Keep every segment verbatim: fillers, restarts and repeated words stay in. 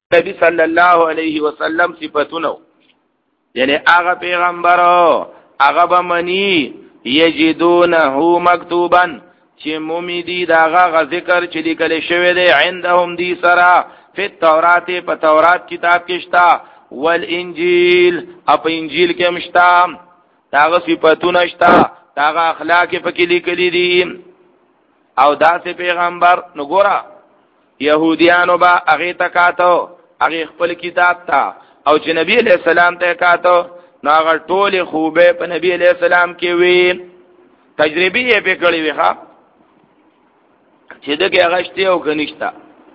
نبی صلی الله علیه وسلم صفاتونه یعنی هغه پیغمبر هغه به منی یجدونه مکتوبا چې مومیدی داغه ذکر چې لیکل شوی دی عندهم دی سرا فی التورات په تورات کتاب کې شتا والانجیل اپ انجیل کې مشتا داغه صفاتونه شتا داغه اخلاق په کې لیکلي دي او داسې پیغمبر نو ګورا يهوديانو با هغه تکاتو هغه خپل کتاب تا او چې نبی علیہ السلام ته کاتو نو هغه ټول خوبه په نبی علیہ السلام کې وی تجربه یې په کړی وی ښا چې دغه غشتي او کنيشتا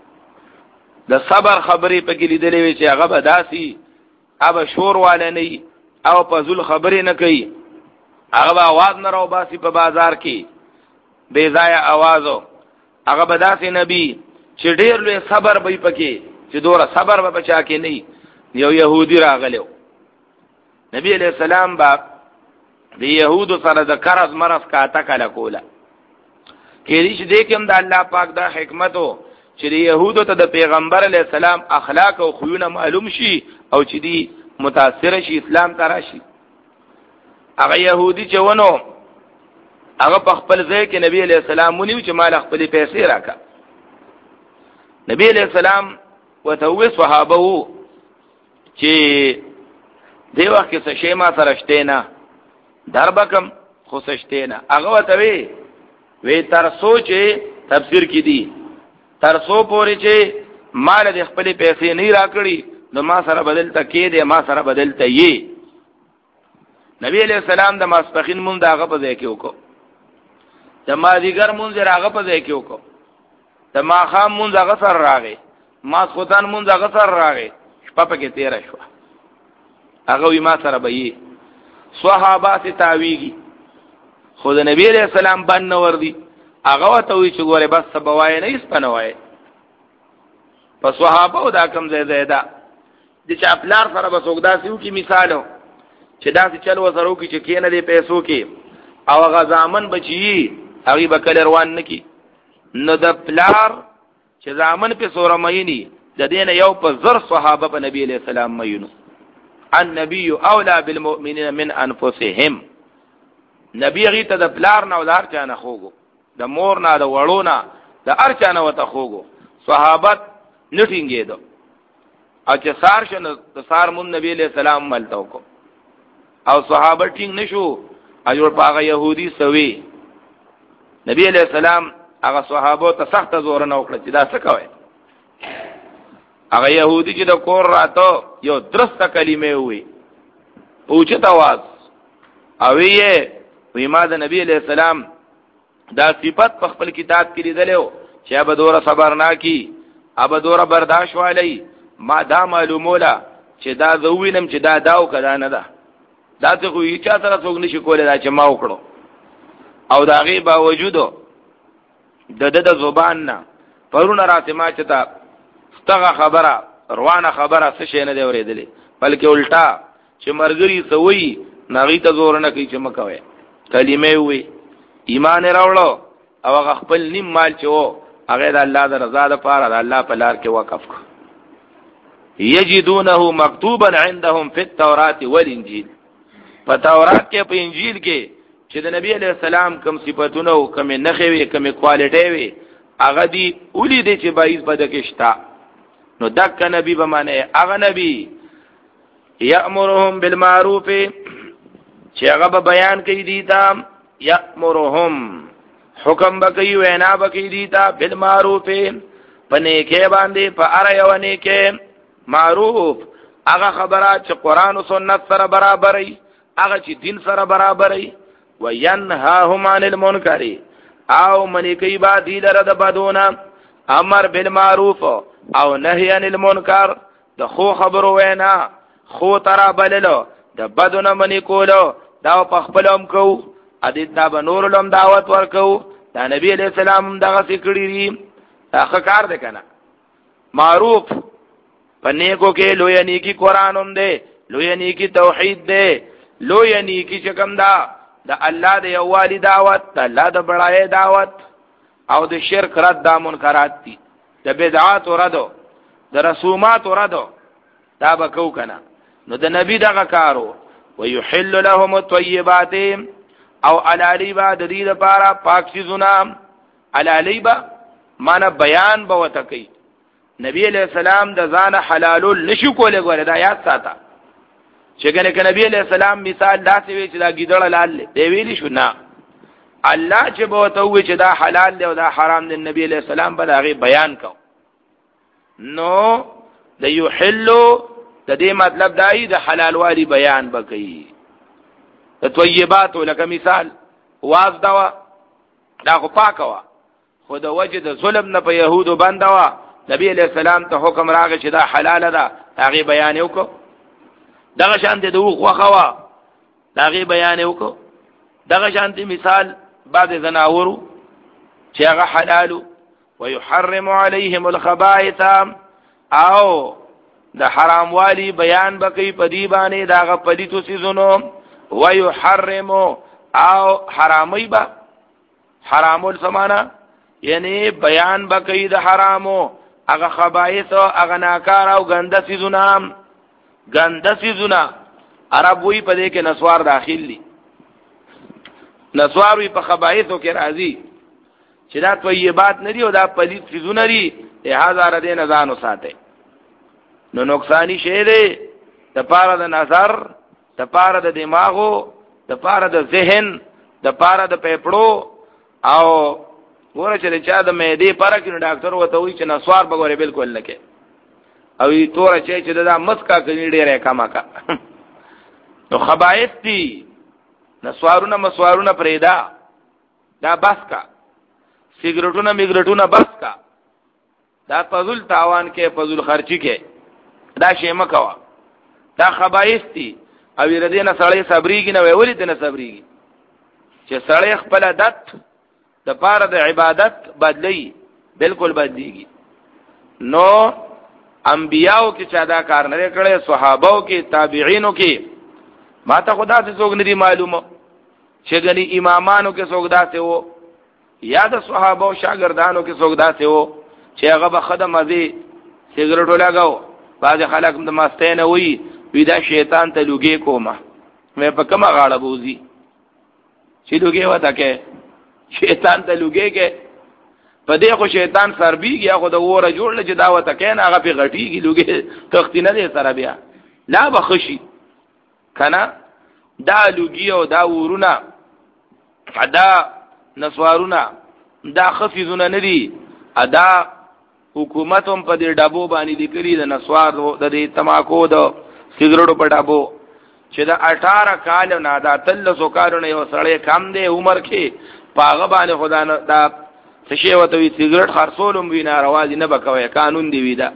د صبر خبرې په کې لیدلې وی چې هغه بداسي هغه شور والے نه او په ذل خبرې نه کوي هغه आवाज نه راو باسي په بازار کې بے ځای आवाजو هغه بداسي نبی چې ډېر لوی صبر به پکې چې دوره صبر به بچا کې نه یو يهودي راغلو نبی علیہ السلام با د يهودو سره د قرض مرض کا تکل کوله کېږي چې دې کوم د الله پاک دا حکمتو چې د يهودو ته د پیغمبر علیہ السلام اخلاق او خوونه معلوم شي او چې دی متاثر شي اسلام ته راشي هغه يهودي چې ونو هغه په خپل ځای کې نبی علیہ السلام ونیو چې مال خپل پیسې راکا نبی علیہ السلام وتوي صحابه وو چې دی وخت کې څه شی ما سره شته نه دربکم خو شته نه هغه وتوي وی تر سوچې تفسیر کې دي تر سو پورې چې مال د خپل پیسې نه راکړي نو ما سره بدل تکې دي ما سره بدل ته یي نبی علیہ السلام د ماسپخین مونږ داغه په ځای کې وکړو د مازیګر مونږ راغه په ځای کې وکړو د ماخام مونږ هغه سره راغی ما خوتان مونږ هغه سره راغی شپه پکې تیر شو هغه وی ما سره به یې صحابه ته تاویږي خود نبی علیہ السلام باندې وردی هغه وته وی چې ګوره بس سبوای نه اسپنوای په صحابه دا کم ځای ځای دا د چاپلار سره به څوک داسې وکي مثالو چې داسې چل وسره وکي چې کینه دې پیسو کې او هغه ځامن بچي هغه به کله روان نکي نو د پلار چې ځامن په سوره مېنی د دین یو په زر صحابه په نبی علیہ السلام مېنو النبي اولى بالمؤمنين من انفسهم نبی غي ته د پلار نه ولار چانه خوګو د مور نه د وړو نه د ارچانه وته خوګو صحابت نټینګې دو او چې سار شنه د سار مون نبی علیہ السلام ملته کو او صحابه ټینګ نشو اجور پاغه يهودي سوي نبی علیہ السلام هغه صحابه ته سخت زور نه وکړه چې دا څه کوي هغه يهودي چې د کور راته یو درسته کلمه وي پوښتنه आवाज او یې وی ما د نبی علیہ السلام دا صفت په خپل کتاب کې لیدلو چې ابا دوره صبر نه کی ابا دوره برداشت والی ما دا معلوموله چې دا زوینم چې دا داو کدا نه ده دا څه خو یې چا سره څوک نشي کولای دا چې ما وکړو او دا غي باوجود د د د زبان نه پرونه راته ما چې تا ستغه خبره روانه خبره څه شي نه دی اورېدلې بلکې الټا چې مرګري سوي نغی ته زور نه کوي چې مکوي کلمه وي ایمان راوړو او هغه خپل نیم مال چې وو هغه د الله د رضا لپاره د الله په لار کې وقف کړ یجدونه مکتوبا عندهم فی التوراۃ والانجیل په تورات کې په انجیل کې چې د نبی علیہ السلام کوم صفاتونه او کوم نخې وي کوم کوالټي وي هغه دی اولی دي چې بایز بده کې شتا نو دک نبی به معنی هغه نبی یامرهم بالمعروف چې هغه به بیان کوي دي تا یامرهم حکم بکئی وینا بکئی دیتا بالمعروف پنے کے باندے پا ارائیوانی کے معروف اغا خبرات چھ قرآن و سنت سر برابری اغا چھ دین سر برابری وینہاہم عن المنکری او منی کئی با دیل رد بدونا امر بالمعروف او نهی عن المنکر دا خو خبرو وینا خو ترا بللو دا بدونا منی کولو دا پخپلوم کو ادید دا بنور لهم دعوت ورکو دا نبی علیہ السلام دغه سکړی دی دا کار دی کنه معروف پنیکو کې لوی نیکی قران هم دی لوی نیکی توحید دی لوی نیکی چې کوم دا د الله د یووالي دعوت د الله د بڑای دعوت او د شرک رد د منکرات دي د بدعات رد د رسومات ورادو دا بکو کنه نو د نبی دغه کارو ويحل لهم الطيبات او علالی با د دې لپاره پاک چیزونه علالی با معنا بیان به وته کوي نبی علیہ السلام د ځان حلال نشو کوله غره دا یاد ساته چې کنه ک نبی علیہ السلام مثال داسې وی چې دا ګیدړ لال دی ویلی شو نه الله چې به وته وی چې دا حلال دی او دا حرام دی نبی علیہ السلام به هغه بیان کو نو د یحلو د دې مطلب دای د حلال والی بیان بکئی د طیبات لکه مثال واز دوا دا خو پاکوا خو د وجه د ظلم نه په يهودو باندې نبی علیہ السلام ته حکم راغی چې دا حلال ده هغه بیان وکړو دغه شان د دوه خوخوا هغه بیان وکړو دغه شان د مثال بعض زناورو چې هغه حلال ويحرم عليهم الخبائث او د حرام والی بیان بکی پدی باندې داغه پلیتو سيزونو ويحرم او حرامي با حرام السمانا یعنی بیان بکی د حرامو هغه خبائث او هغه ناکار او ګنده سيزونه ګنده سيزونه عرب وی پدې کې نسوار داخل دي نسوار وی په خبائثو کې راځي چې دا طیبات نه دي او دا پلیت سيزونه دي هزار دې نه ځانو ساته نو نقصانی شی دی د پاره د نظر د پاره د دماغو د پاره د ذهن د پاره د پیپړو او ګوره چې چا د معدې پاره کې ډاکټر وته وی چې نسوار بګوره بالکل نه کې او ای تور چې چې دا مسکا کوي ډیره کما کا نو خبائث دي نسوارونه مسوارونه پرېدا دا بس کا سیګریټونه میګریټونه بس کا دا فضل تاوان کې فضل خرچي کې دا شی مکوا دا خبائث دي او ردینه سړی صبرېږي نه ویولې دنه صبرېږي چې سړی خپل عادت د پاره د عبادت بدلی بالکل بدلیږي نو انبیاءو کې چا دا کار نه کړي صحابهو کې تابعینو کې ما ته خدا ته څوک نه معلومه چې غني امامانو کې څوک داسې وو یا د صحابهو شاګردانو کې څوک داسې وو چې هغه به خدمت دي سیګریټ لګاو بعض خلک د ماستینه وی وی دا شیطان ته لوګي کومه مې په کومه غاړه بوزي چې لوګي وتا کې شیطان ته لوګي کې په دې خو شیطان سربيږي هغه د وره جوړل چې دا وته کین هغه په غټيږي لوګي تختی نه دي سره بیا لا بخشي کنه دا لوګي او دا ورونه دا نسوارونه دا خفیزونه ندي ادا حکومتوم په دې ډابو باندې لیکلي د نسوار د دې تماکو د سیګریټو په ډابو چې دا اٹھارہ کال نه دا تلسو کارونه یو سړی کم دی عمر کې پاغه باندې خدا نه دا څه وته وی سیګریټ خرڅولم وینا رواز نه بکوي قانون دی وی دا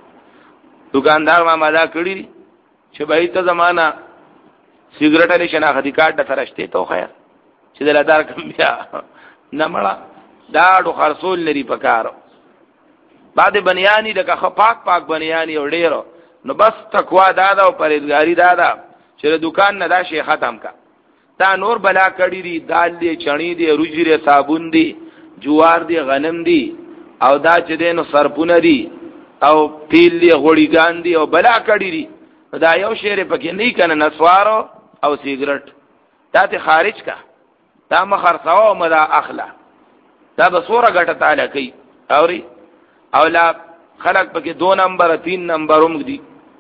دکاندار ما ماده کړی چې به ته زمانہ سیګریټ لري شناختی کارت ترشته تو خیر چې دلدار کم بیا نه مړه دا ډو خرڅول لري پکارو بعد بنیانی دغه خپاک پاک بنیانی او ډیرو نو بس تقوا دادا او پرهیزګاری دادا چې دکان نه دا شی ختم کا تا نور بلا کړی دی دال دی چڼی دی روجری صابون دی جوار دی غنم دی او دا چې دینو سرپونه دی او تیل دی غوړیګان دی او بلا کړی دی دا یو شی پکې نه کنه نسوارو او سیګریټ دا ته خارج کا دا مخرصاو مدا اخلا دا بصوره غټه تعالی کوي اوري او لا خلق پکې دو نمبر تین نمبروم دي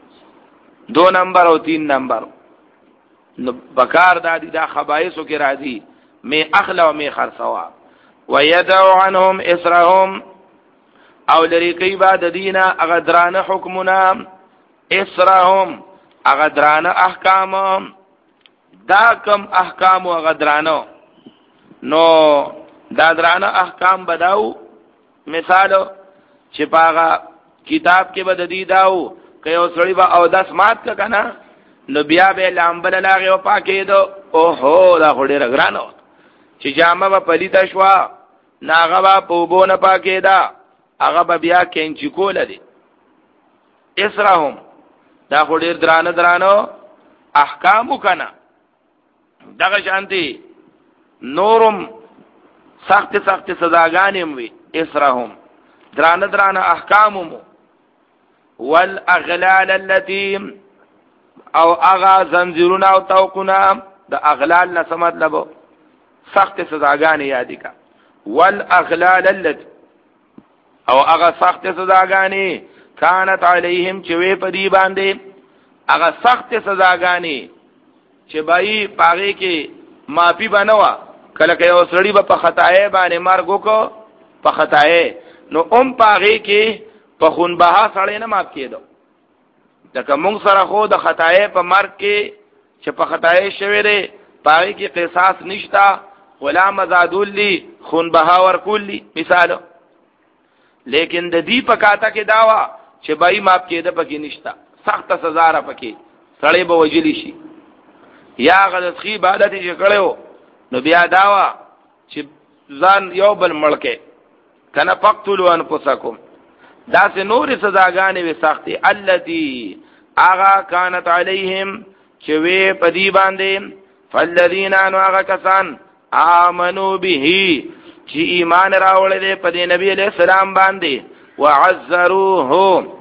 دو نمبر او تین نمبر نو بکار دادی دا خبائثو کې راځي می اخلا او می خرصوا ويدعو عنهم اسرهم او لري کوي بعد دینه اغدرانه حکمنا اسرهم اغدرانه احکام دا کم احکام او اغدرانه نو دا درانه احکام بداو مثالو چې پاغه کتاب کې بددي داو که یو سړی با او داس مات کا کنه نو بیا به لامبل لاغه او پاکې دو او هو دا خوري رغرانو چې جامه په پلیتا شوا ناغه با په بونه پاکې دا هغه بیا کینچ کول دي اسرهم دا خوري درانه درانو احکام کنه دغه شانتي نورم سخت سخت سزاګانې وي اسرهم درانه درانه احکاممو والاغلال التي او اغا زنجیرونه او توقونه د اغلال نه څه مطلب سخت سزاګانې یادې کا والاغلال التي او اغا سخت سزاګانې كانت عليهم چې وې په دی باندې اغا سخت سزاګانې چې بای پاغه کې معافي بنوا کله که یو سړی په خطاې باندې مرګ وکړو په خطاې نو ام پاغه کې په خون بها سړی نه ماف کېدو دغه موږ سره خو د خطاې په مرګ کې چې په خطاې شوی دی پاغه کې قصاص نشتا غلام آزادول لی خون بها ور کولی مثال لیکن د دې په کاته کې داوا چې بای ماف کېده پکې نشتا سخت سزا را پکې سړی به وجلی شي یا غلط خي عبادت چې کړو نو بیا داوا چې ځان یو بل ملکه کنه فقتلوا انفسکم دا سه نور سزاګانې وي سختي التي اغا كانت عليهم چې وی پدی باندې فالذین ان اغا کسان امنوا به چې ایمان راوړل دي په نبی علیہ السلام باندې وعزروه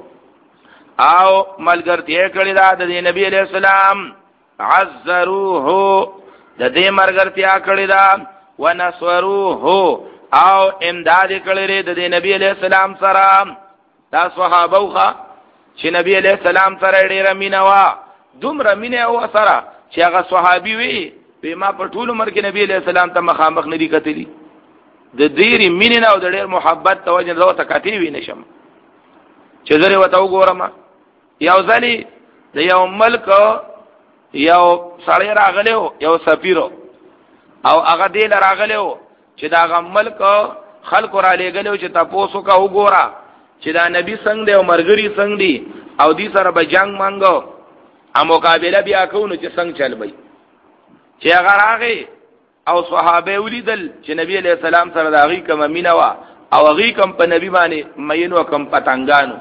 او ملګرتیا کړی دا د نبی علیہ السلام عزروه د دې مرګرتیا کړی دا ونصروه او امداد کړی د نبی علیہ السلام سره دا صحابه وخه چې نبی علیہ السلام سره ډیر مینوا دومره مینه او سره چې هغه صحابي وي په ما په ټول عمر کې نبی علیہ السلام ته مخامخ ندي کتلی د ډیر مینه او د ډیر محبت توجه زو ته کتی وی نشم چې زره وته وګورم یو ځلی د یو ملک یو سړی راغلو یو سفیرو او هغه دې راغلو چې دا غ ملک خلق را لګلو چې تاسو کا وګورا چې دا نبی څنګه دی او مرګري څنګه دی او دې سره به جنگ مانګو ا مقابله بیا کوو چې څنګه چل وي چې هغه راغی او صحابه ولیدل چې نبی علیہ السلام سره دا غي کوم مینوا او غي کوم په نبی باندې مینو کوم پتنګانو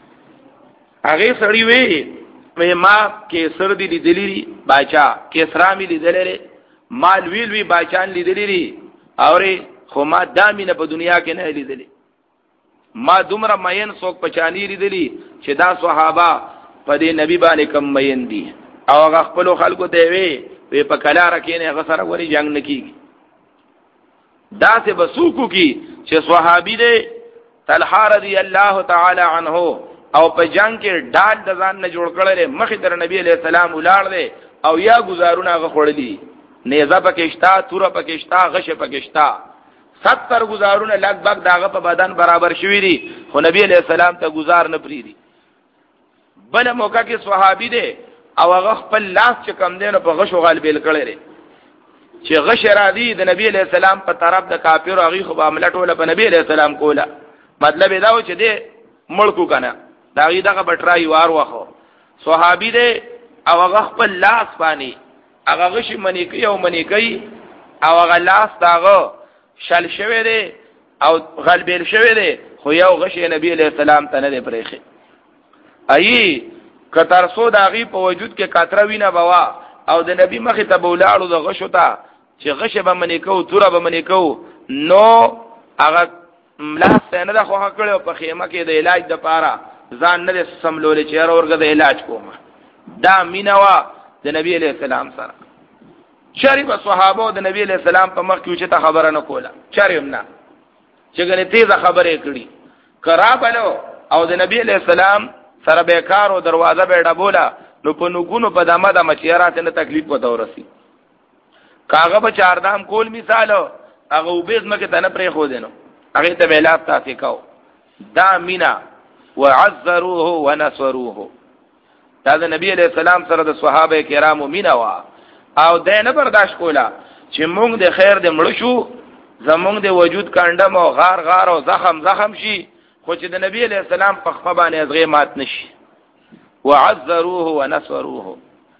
هغه سړی وی ما کې سر دی لیدلی باچا کسرا می لیدلې مال ویل وی باچان لیدلی اورې خو ما دامینه په دنیا کې نه لیدلی ما دومره مین څوک پچانی لیدلی چې دا صحابه په دې نبی باندې کم مین دي او هغه خپل خلکو ته وی وی په کلا رکینه غسر وری جنگ نکیږي دا سه بسوکو کی چې صحابي دې طلحه رضی الله تعالی عنه او په جنگ کې ډال د ځان نه جوړ کړل مخې در نبی علیہ السلام ولاړ دی او یا گزارونه غخړلی نیزه پکشتا تور پکشتا غش پکشتا ستر گزارونه لګ بګ داغه په بدن برابر شوی دي خو نبی علیہ السلام ته گزار نه پریدي بل موقع کې صحابي دی او هغه خپل لاس چې کم دینو په غشو غالبیل کړی چې غش را دي د نبی علیہ السلام په طرف د کافر هغه خو عملت ولا په نبی علیہ السلام کوله مطلب دا و چې دې ملکو کنه داغی دغه بټرای وار واخو صحابي دی او هغه خپل لاس باندې هغه غشي منی کوي او منی کوي او هغه لاس داغه شل شوی دی او غلبیل شوی دی خو یو غشي نبی علیہ السلام ته نه پرېخي ای کتر سو داغي په وجود کې کاتره وینا بوا او د نبی مخ ته بولاړو د غشو ته چې غشه به منی کو توره به منی کو نو هغه لاس نه د خوخه کړو په خیمه کې د علاج د پاره ځان نه سملول چې اورګه د علاج کوم دا مینوا د نبی علیہ السلام سره شریف صحابه د نبی علیہ السلام په مخ کې چې خبره نه کوله شریف نه چې ګنې تیزه خبره کړي کرابلو او د نبی علیہ السلام سره بیکار او دروازه به ډبوله نو په نګونو په دمه د مچیرات نه تکلیف وته ورسی کاغه په چاردام کول مثال هغه وبېز مکه ته نه پرې خو دینو هغه ته ویلاب تاسو کاو دا مینا وعزروه ونصروه دا د نبی علیہ السلام سره د صحابه کرامو مینا وا او د نه برداشت کولا چې مونږ د خیر د مړ شو زمونږ د وجود کاندم او غار غار او زخم زخم شي خو چې د نبی علیہ السلام په خپل باندې ازغه مات نشي وعزروه ونصروه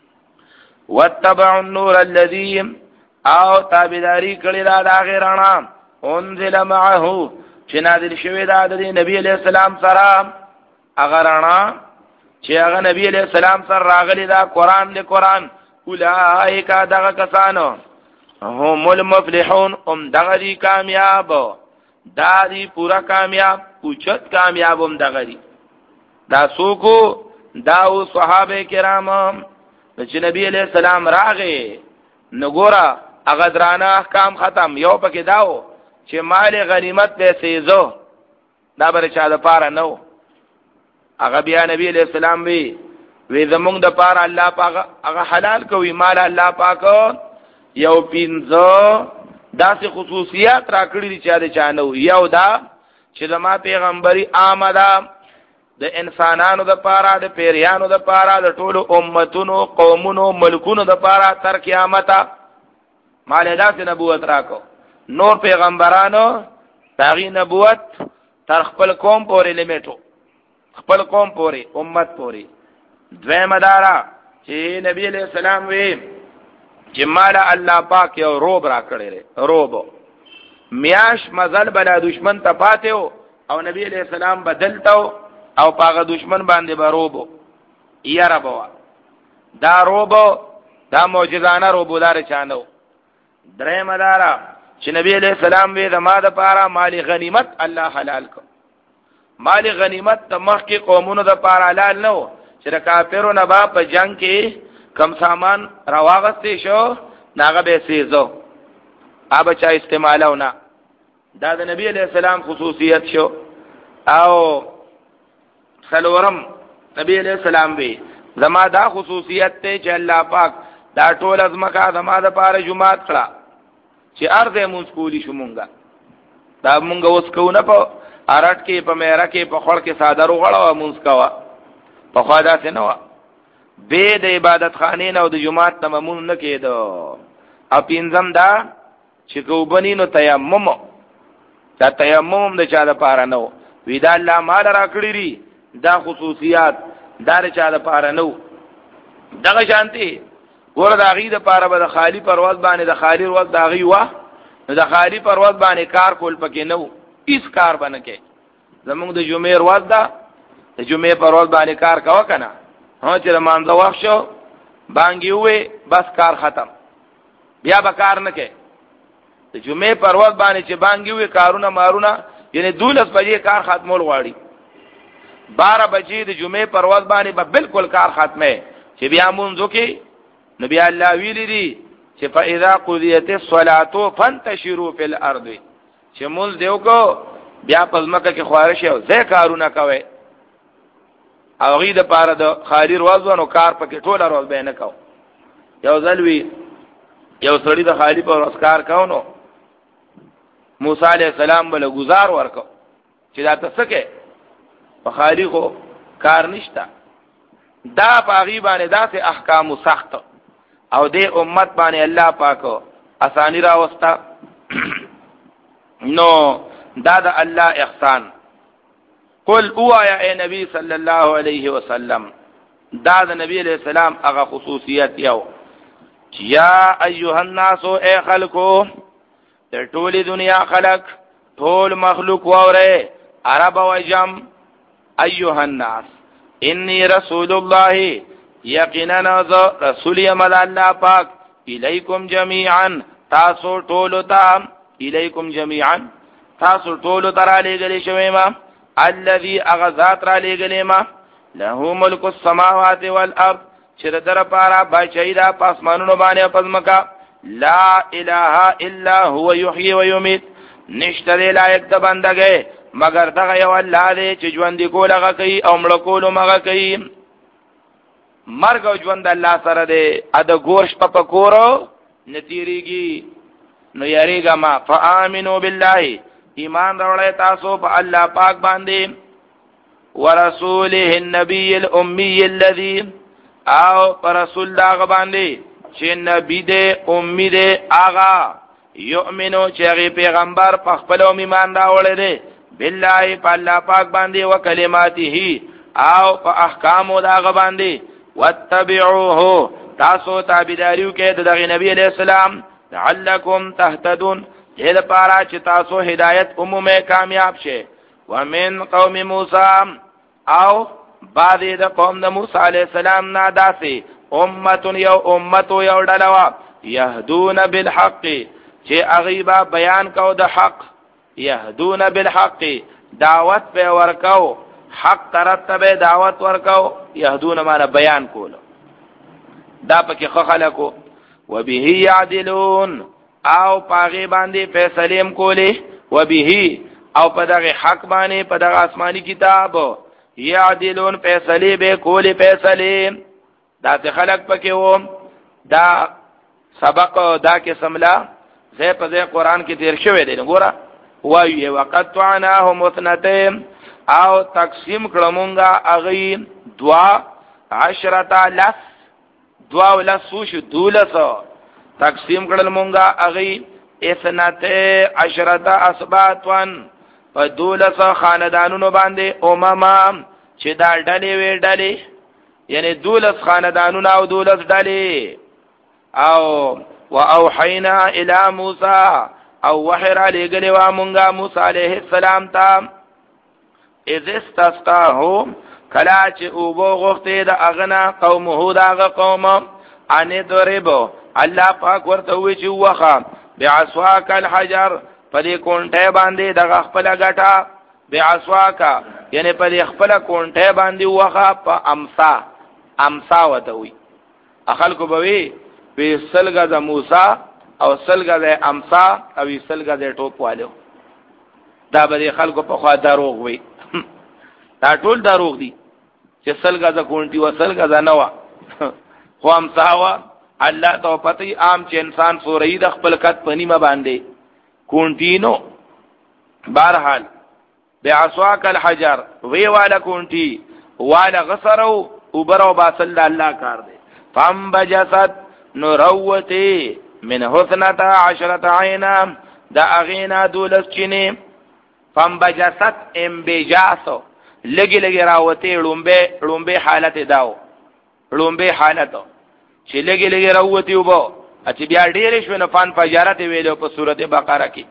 واتبعوا النور الذي او تابعداري کړی دا د غیرانا انزل معه چې نازل شوی دا د نبی علیہ السلام سره اگر انا چې هغه نبی علیہ السلام سره راغلی دا قران له قران اولئک دغه کسانو هم المفلحون ام دغه دي کامیاب دا دي پورا کامیاب اوچت کامیاب ام دغه دي دا سوکو داو صحابه کرام چې نبی علیہ السلام راغې نګورا هغه درانه احکام ختم. یو پکې داو چې مال غنیمت به سيزو دا بر چا د پاره نو. هغه بیا نبی علیہ السلام وی وی زمونږ د پاره الله پاک هغه حلال کوي مال الله پاک یو پینځه داسې خصوصیات را کړی دي چې دا چانو. یو دا چې زما پیغمبري آمده د انسانانو د پاره د پیریانو د پاره د ټولو امتونو قومونو ملکونو د پاره تر قیامت مال داسې نبوت راکو. نور پیغمبرانو تاغي نبوت تر خپل قوم پورې لیمیټو خپل قوم پورې امت پورې. دویمه دارا چې نبی علیہ السلام وی چې مال الله پاک یو روب را کړی روب میاش مزل بلا دشمن ته پاتیو او نبی علیہ السلام بدلتو او پاغه دشمن باندې بروبو یاره بوا دا روبو دا معجزانه روبو دار چانو. درې مدارا چې نبی علیہ السلام وی د ما د پاره مال غنیمت الله حلال کو. مال غنیمت د مخ کې قومونو د پاره حلال نو چې د کافرو نه با په جنگ کې کم سامان راواغستې شو ناغه به سيزو اب چا استعمالونه. دا د نبی علیہ السلام خصوصیت شو. او سلورم نبی علیہ السلام وی زما دا خصوصیت ته چې الله پاک دا ټول ازمکا زما د پاره جمعات کړه چې ارزه مونږ کولی شو مونږه دا مونږ اوس کو نه په ارټ کې په میرا کې په خړ کې ساده وغړو مونږ کوا په خدا څه نه و به د عبادت خانې نه او د جمعات تمامون نه کېدو. او پینځم دا چې کو بنینو تیمم دا تیمم د چا د پاره نو وی دا الله مال را کړی دا خصوصیات دار چا د پاره نو. دغه شانتي ګور د غي د پاره به د خالی پرواز باندې د خالی ورځ د غي وا د خالی پرواز باندې کار کول پکې نو هیڅ کار باندې کې. زموږ د جمعې ورځ دا د جمعې پرواز باندې کار کاوه کنه ها چې مانځه وخت شو بانګي وې بس کار ختم بیا به کار نه کې. د جمعې پرواز باندې چې بانګي وې کارونه مارونه یعنی دولس بجې کار ختمول غواړي بارہ بجې د جمعې پرواز باندې به بالکل کار ختمه چې بیا مونږ کې نبی الله ویلی دي چې فاذا قضيت الصلاه فانتشروا في الارض چې مونږ دیو کو بیا پزماکه کې خواهش او زه کارونه کوي او غي د پاره د خالی روزونو کار پکې ټوله روز به نه کو. یو ځلوي یو سړی د خالی پر اسکار کاونو موسی علیہ السلام بل گزار ورکو چې دا تسکه په خالی خو کار نشتا. دا پاغي باندې داسې احکام سخت او دې امت باندې الله پاکو اسانی را وستا نو دا د الله احسان. قل او یا اے نبی صلی الله علیه وسلم دا د نبی علیہ السلام هغه خصوصیت یو یا ایها الناس اے خلقو د ټول دنیا خلق ټول مخلوق وره عرب او عجم ایها الناس انی رسول الله یقینا رسول یمد الله پاک الیکم جميعا تاسو ټول ته الیکم جميعا تاسو ټول ته را لګلې شوی ما الذي اغذات را لګلې ما له ملک السماوات والارض چې در پارا بچی دا پاسمانونو باندې پزمکا لا اله الا هو يحيي ويميت نشته لایق د بندګي مگر دغه یو الله دی چې ژوند کول هغه کوي او مړ کول هغه کوي. مرګ او ژوند الله سره دی ا د ګورش په پکورو نتیریږي نو یریګه ما فآمنوا بالله ایمان راوړی تاسو په الله پاک باندې ورسوله النبي الامي الذي او پر رسول داغ باندې چې نبی دې امي دې آغا یؤمنو چې هغه پیغمبر په خپل ایمان راوړی دی بالله په الله پاک باندې او کلماته او په احکامو داغ باندې واتبعوه تاسو تابعداریو کې د دغه نبی علیہ السلام لعلکم تهتدون دې لپاره چې تاسو هدایت عمومه کامیاب شئ. ومن قوم موسی او بعد د قوم د موسی علیہ السلام نه داسې امه یو امه یو ډلوا يهدون بالحق چې اغیبا بیان کو د حق يهدون بالحق دعوت په ورکاو حق ترتبه دعوت ورکو يهدون معنا بیان کولو دا پکې خلکو وبه يعدلون او پاغي باندې فیصلیم کوله وبه او په دغه حق باندې په دغه آسماني کتاب يعدلون فیصله به کوله فیصله دا ته خلق پکې وو دا سبق دا کې سملا زه په ځای قران کې تیر شوی دی ګوره وایي وقت عناهم اثنتين او تقسیم کړمونګه اغي دوا عشرة لس دوا ولسوش دولس تقسیم کړل مونږه اغي اثنته عشرة اسباتن په دولس خاندانونو باندې امما چې دا ډلې وې ډلې یعنی دولس خاندانونه او دولس ډلې او واوحینا الی موسی او وحی را لګلې و مونږه موسی علیه السلام ته اذ استسقاه کلا چې او بوغخته د اغنا قومه داغه قوم ان دربو الله پاک ورته وی چې وخه بعصواک الحجر پدې کونټه باندې دغه خپل غټه بعصواک یعنی پدې خپل کونټه باندې وخه په امسا امسا وته وی اخلکو بوي په سلګه د موسی او سلګه د امسا او سلګه د ټوپ والو دا به خلکو په خوا دروغ وي دا ټول دروغ دي چې سلګه د کونټي و سلګه د نوا خو امسا وا الله ته پتی عام چې انسان سورې د خپل کټ پنی ما باندې کونټینو بهرحال بعصواک الحجر وی والا کونټي والا غسرو وبرو باسل الله کار دی فم بجسد نروتی من حسنتا عشرة عینا دا اغینا دولس چینی فم بجسد ام بجاسو لگی لگی راوتی رنبه رنبه حالت داو رنبه حالتو چې لګي لګي راوتی وبو اته بیا ډېرې شو نه فان فجارت ویلو په سورته بقره کې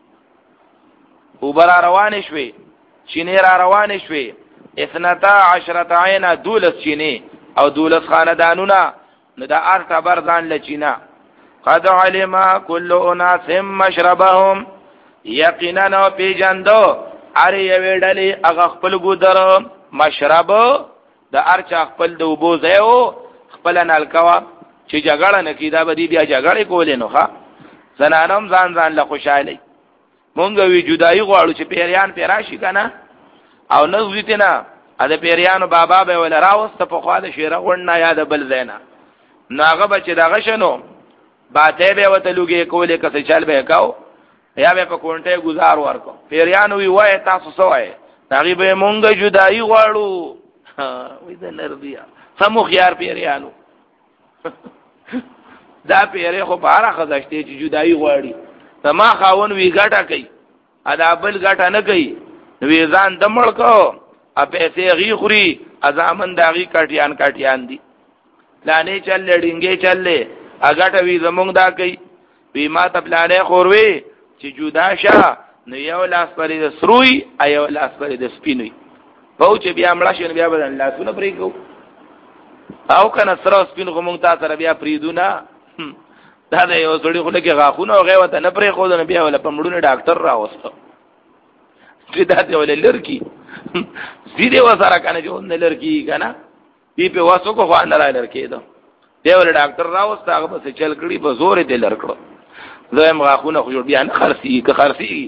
وبر روان شوي چینه را روان شوي اثنتا عشرة عینا دولس چینه او دولس خاندانونه نو دا ارته برزان لچینا قد علم كل اناس مشربهم یقینا په جندو اری ویډلې هغه خپل ګودر مشرب د ارچا خپل د وبو زیو خپل نالکوا چې جګړه نکیدا به دی بیا جګړه کولې نو ښا زنانم ځان ځان له خوشاله مونږ وی جدای غواړو چې پیریان پیراشي کنه او نغویتنا ا د پیریانو بابا به ول راوست په خوا د شیره غونډه یاد بل زینا ناغه بچ دغه شنو باته به وته لوګي کولې کسه چل به کاو یا به په کونټه گزار ورکو پیریانو وی وای تاسو سوای هغه به مونږ جدای غواړو وې د نردیا سمو خيار پیریانو دا پیری خو بارا خزاشته چې جدای غواړي تما خاون وی ګټه کوي ادا بل ګټه نه کوي وی ځان دمړ کو ا پیسې غي خوري ازامن داغي کټیان کټیان دي لانه چل لډینګې چلې اګټه وی زمونږ دا کوي وی ما ته پلانې خوروي چې جدا شه نو یو لاس پرې د سروي ایو لاس پرې د سپینوي په چې بیا مړ شي بیا بدل لاسونه پرې کو او کنه سره سپین غمون تا سره بیا پریدونه دا د یو سړي خو لکه غاخونه او غیوته نه پرې خو نه بیا ول په مړونه ډاکټر راوستو چې دا ته ول لړکی زیده وسره کنه جو نه لړکی کنه دی په واسو کو خو نه را لړکی دا دی ول ډاکټر راوست هغه په چل کړي په زور دې لړکړو زم غاخونه خو بیا نه خرسي که خرسي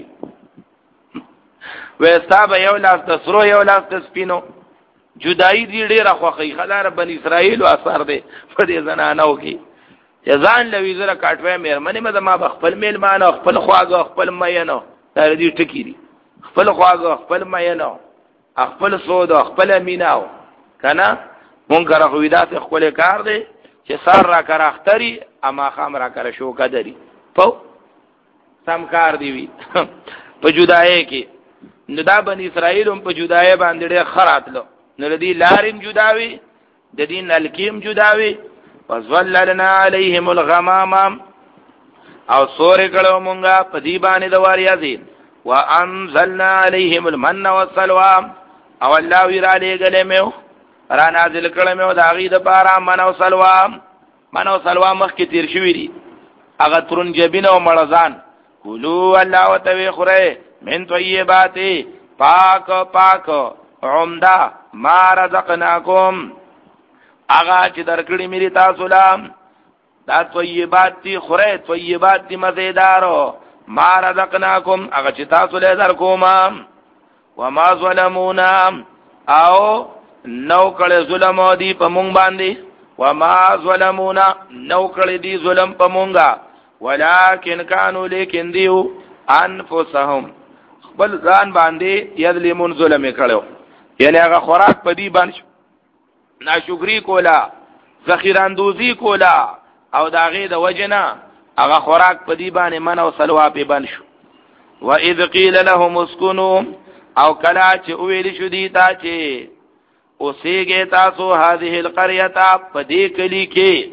وستا به یو لاس د سرو یو لاس د سپینو جدائی دی ډیره خوخی خلار بن اسرائیل او اثر دی په دې زنانو کې ځان لوي زره کاټوي مېرمنې مده ما خپل میلمان او خپل خواږه خپل مینو تر دې ټکی دي خپل خواږه خپل مینو خپل سود خپل میناو کنه مونږ راخو ویدات خپل کار دی چې سار را کار اختری اما خام را کار شو قدرې په سم کار دی وی په جدای کې نو دا بن اسرائیل هم په جدای باندې ډېر خراتلو نو لدی لارم جداوی د دین الکیم جداوی وزللنا علیهم الغمام او سور کړه مونږه په دی باندې د واریازي وانزلنا علیهم المن والسلوى او الله وی را لګلې مې را نازل کړه مې د هغه د پاره من او سلوى من او سلوى مخ کې تیر شوی دي هغه ترون جبین او مړزان کولو الله وتوی خوره من طیبات پاک پاک عمده ما رزقناکم اغا چې درکړی مری تاسو لام دا طیبات تی خوره طیبات تی مزیدارو ما رزقناکم اغا چې تاسو له درکوم وما ظلمونا او نو کړه ظلم دی په مونږ باندې وما ظلمونا نو کړه دی ظلم په مونږه ولکن کانوا لیکن دیو انفسهم خپل ځان باندې یظلمون ظلم کړو یعنی هغه خوراک په دی باندې ناشکری کولا ذخیراندوزی کولا او داغه د وجنا هغه خوراک په دی باندې من او سلوا په بن شو و اذ قیل لهم اسكنوا او کلا چې ویل شو دی تا چې اوسېږي تاسو هذه القريه په دې کلی کې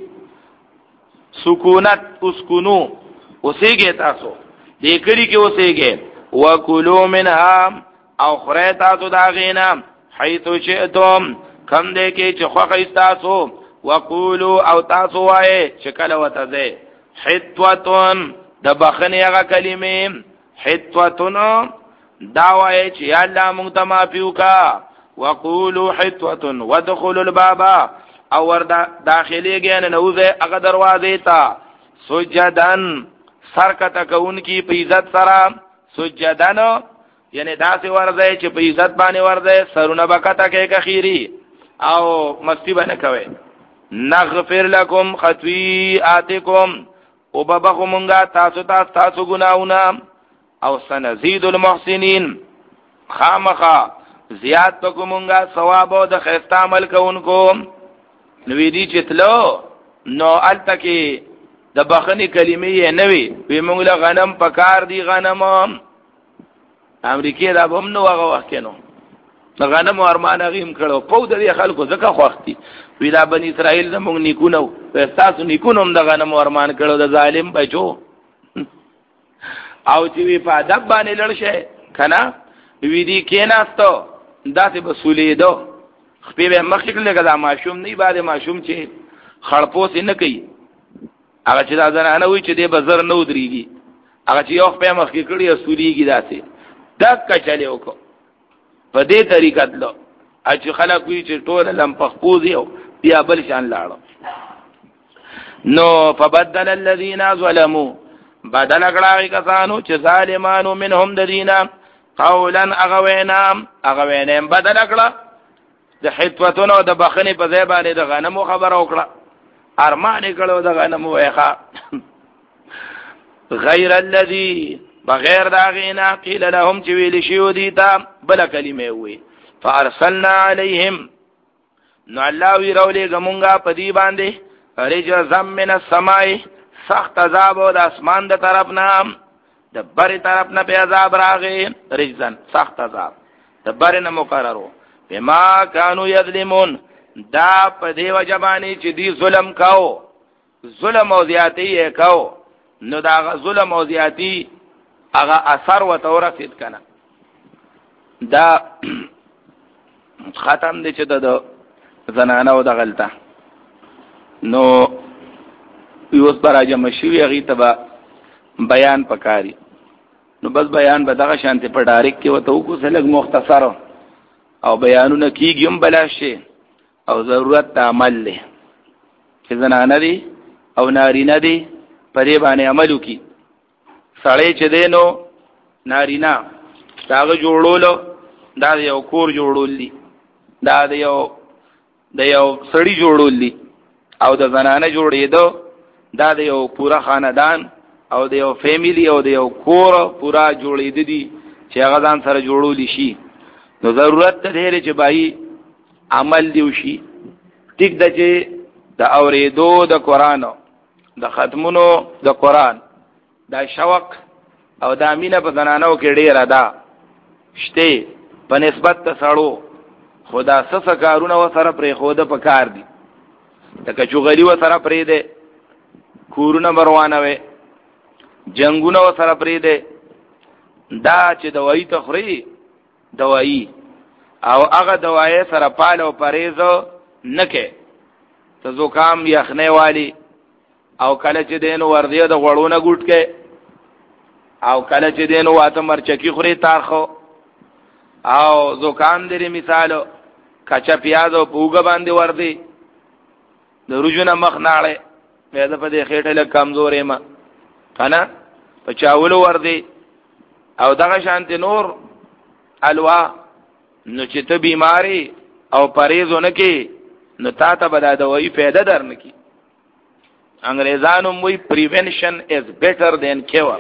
سکونت اسكنوا اوسېږي تاسو دې کلی کې اوسېږي وکلوا منها او خره تاسو دا غینا حيث شئتم کم دې کې چې خوښ ایستاسو وقولوا او تاسو وایي چې کله وته ده حتوتون د بخنه هغه کلمې حتوتون دا وایي چې یا الله مونږ ته معافیو کا وقولوا حتوتون وادخلوا الباب او ور داخليږي نه نوځه هغه دروازې ته سجدن سرکته کون کی په عزت سره سجدن یعنی داسې ورځي چې په عزت باندې ورځي سرونه بکته کې کخيري او مستی باندې کوي نغفر لكم خطيئاتكم او ببخو مونږه تاسو ته تاسو ګناونه او سنزيد المحسنين خامخا زیات پکو مونږه ثواب او د خیرت عمل کوونکو نو وی چې تلو نو التکی د بخنی کلمې نه وی وی مونږ له غنم پکار دی غنم امریکای دا بم نو هغه وخت نو غنم ارمانه غیم کړو په دې خلکو ځکه خوختي وی دا بنی اسرائیل زموږ نیکونو تاسو نیکونو د غنم ارمان کړو د ظالم بچو او چې وی په ادب باندې لړشه کنه وی دی کیناستو داسې بسولې دو خپې به مخکې لګا دا ماشوم نه بعد ماشوم چې خړپوس نه کوي هغه چې دا زنانه وی چې دې بزر نه ودرېږي هغه چې یو خپې مخکې کړی اصوليږي داسې دک چلے وکړو په دې طریقه تلو چې خلک وی چې ټول لم پخپوز یو بیا بل شان لاړو نو فبدل الذين ظلموا بدل کړه کسانو چې ظالمانو منهم الذين قولا اغوینا اغوینا بدل کړه د حتوتونو د بخنی په ځای باندې د غنمو خبر او کړه ارمان کړه د غنمو ویخه غیر الذي بغیر دا غینا قیل لهم چې ویل شو دي تا بل کلمه وي فارسلنا عليهم نو الله وی رولې ګمونګه په دی باندې رجزم من السماء سخت عذاب او د اسمان د طرف نه د بری طرف نه په عذاب راغی رجزن سخت عذاب د بری نه مقررو بما كانوا يظلمون دا په دی وجبانی چې دی ظلم کاو ظلم او زیاتی کاو نو دا ظلم او زیاتی هغه اثر و تورثید کنه دا ختم دي چې د زنانه او د غلطه نو یوس براجه مشوی هغه تبا بیان پکاري نو بس بیان به دغه شانته په ډایرک کې وته کو سلګ مختصر او بیانونه کیږم بلاشه او ضرورت د عمل له چې زنانه دي او نارینه دي پرې باندې عمل وکي سړی چې دینو نارینا داغه جوړولو دا یو کور جوړوللی دا یو د یو سړی جوړوللی او د زنانه جوړېدو دا د یو پورا خاندان او د یو فیملی او د یو کور پورا جوړېد دي چې هغه ځان سره جوړولی شي نو ضرورت ته چې بای عمل دی وشي ټیک د چې د اورېدو د قران د ختمونو د قران دا شوق او دا مینه په زنانو کې ډیره ده شته په نسبت ته سړو خدا سس کارونه وسره پرې خوده په کار دي تکه چوغلی وسره پرې ده کورونه بروانه وي جنگونه وسره پرې ده دا چې دوايي تخري دوايي او هغه دوايي سره پال او پرېز نکې ته زکام یخنه والی او کله چې دین وردی د غړونه ګټ کې او کله چې دین واته مرچکی خوري تارخو او زکام دې مثالو کچا پیازو پوګه باندې وردی د رجونه مخ ناړې مې ده په دې خېټه له کمزورې ما کنه په چاولو وردی او دغه شانتی نور الوا نو چې ته بیماری او پریزونه کې نو تا ته بدا دوايي پیدا درنکي انګريزانو موي prevention is better than cure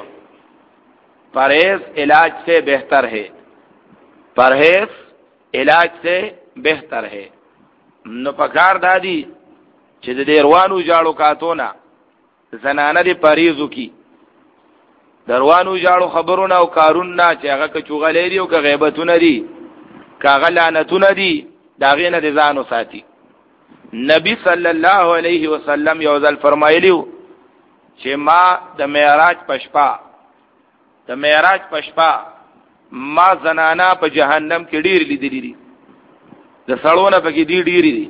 پرهیز علاج سے بہتر ہے پرهیز علاج سے بہتر ہے نو پکار دادی چې د دیروانو جاړو کاتونه زنانه دی پریزو کی دروانو جاړو خبرونه او کارونه چې هغه کچوغلې دی او که غیبتونه دي کاغه لعنتونه دي داغه نه د ځانو ساتي نبی صلی الله علیه وسلم یو ځل فرمایلیو چې ما د معراج پشپا د معراج پشپا ما زنانا په جهنم کې ډیر لیدلې دي د سړونه پکې ډیر ډیر دي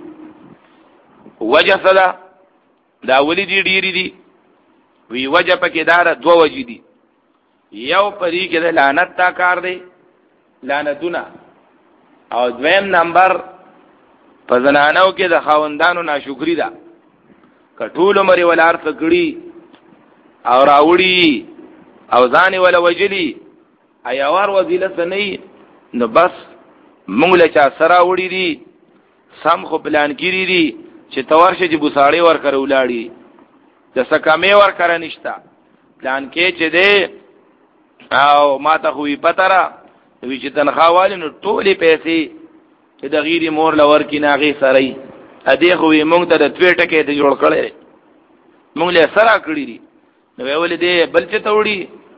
وجه صدا دا ولې ډیر ډیر دي وی وجه پکې دار دو وجې دي یو پرې کې د لعنت تا کار دی لعنتونه او دویم نمبر په زنانو کې د خاوندانو ناشکری ده کټول مری ولار څکړي او راوړي او ځان ولا وجلی ایوار وزیله سنئی نو بس مونږ له چا سره وړي دي سم خو پلان کړی دي چې تورشه چې بوساړي ور کړ ولاړي د سکامې ور کړ نشتا پلان کې چې ده او ما ته خو یې پتره وی چې تنخواله نو ټولې پیسې چې د غیری مور لور کې ناغي سره ا دې خو یې مونږ ته د توې ټکې ته جوړ کړي مونږ له سره کړی دي نو ویول دې بل چې توړي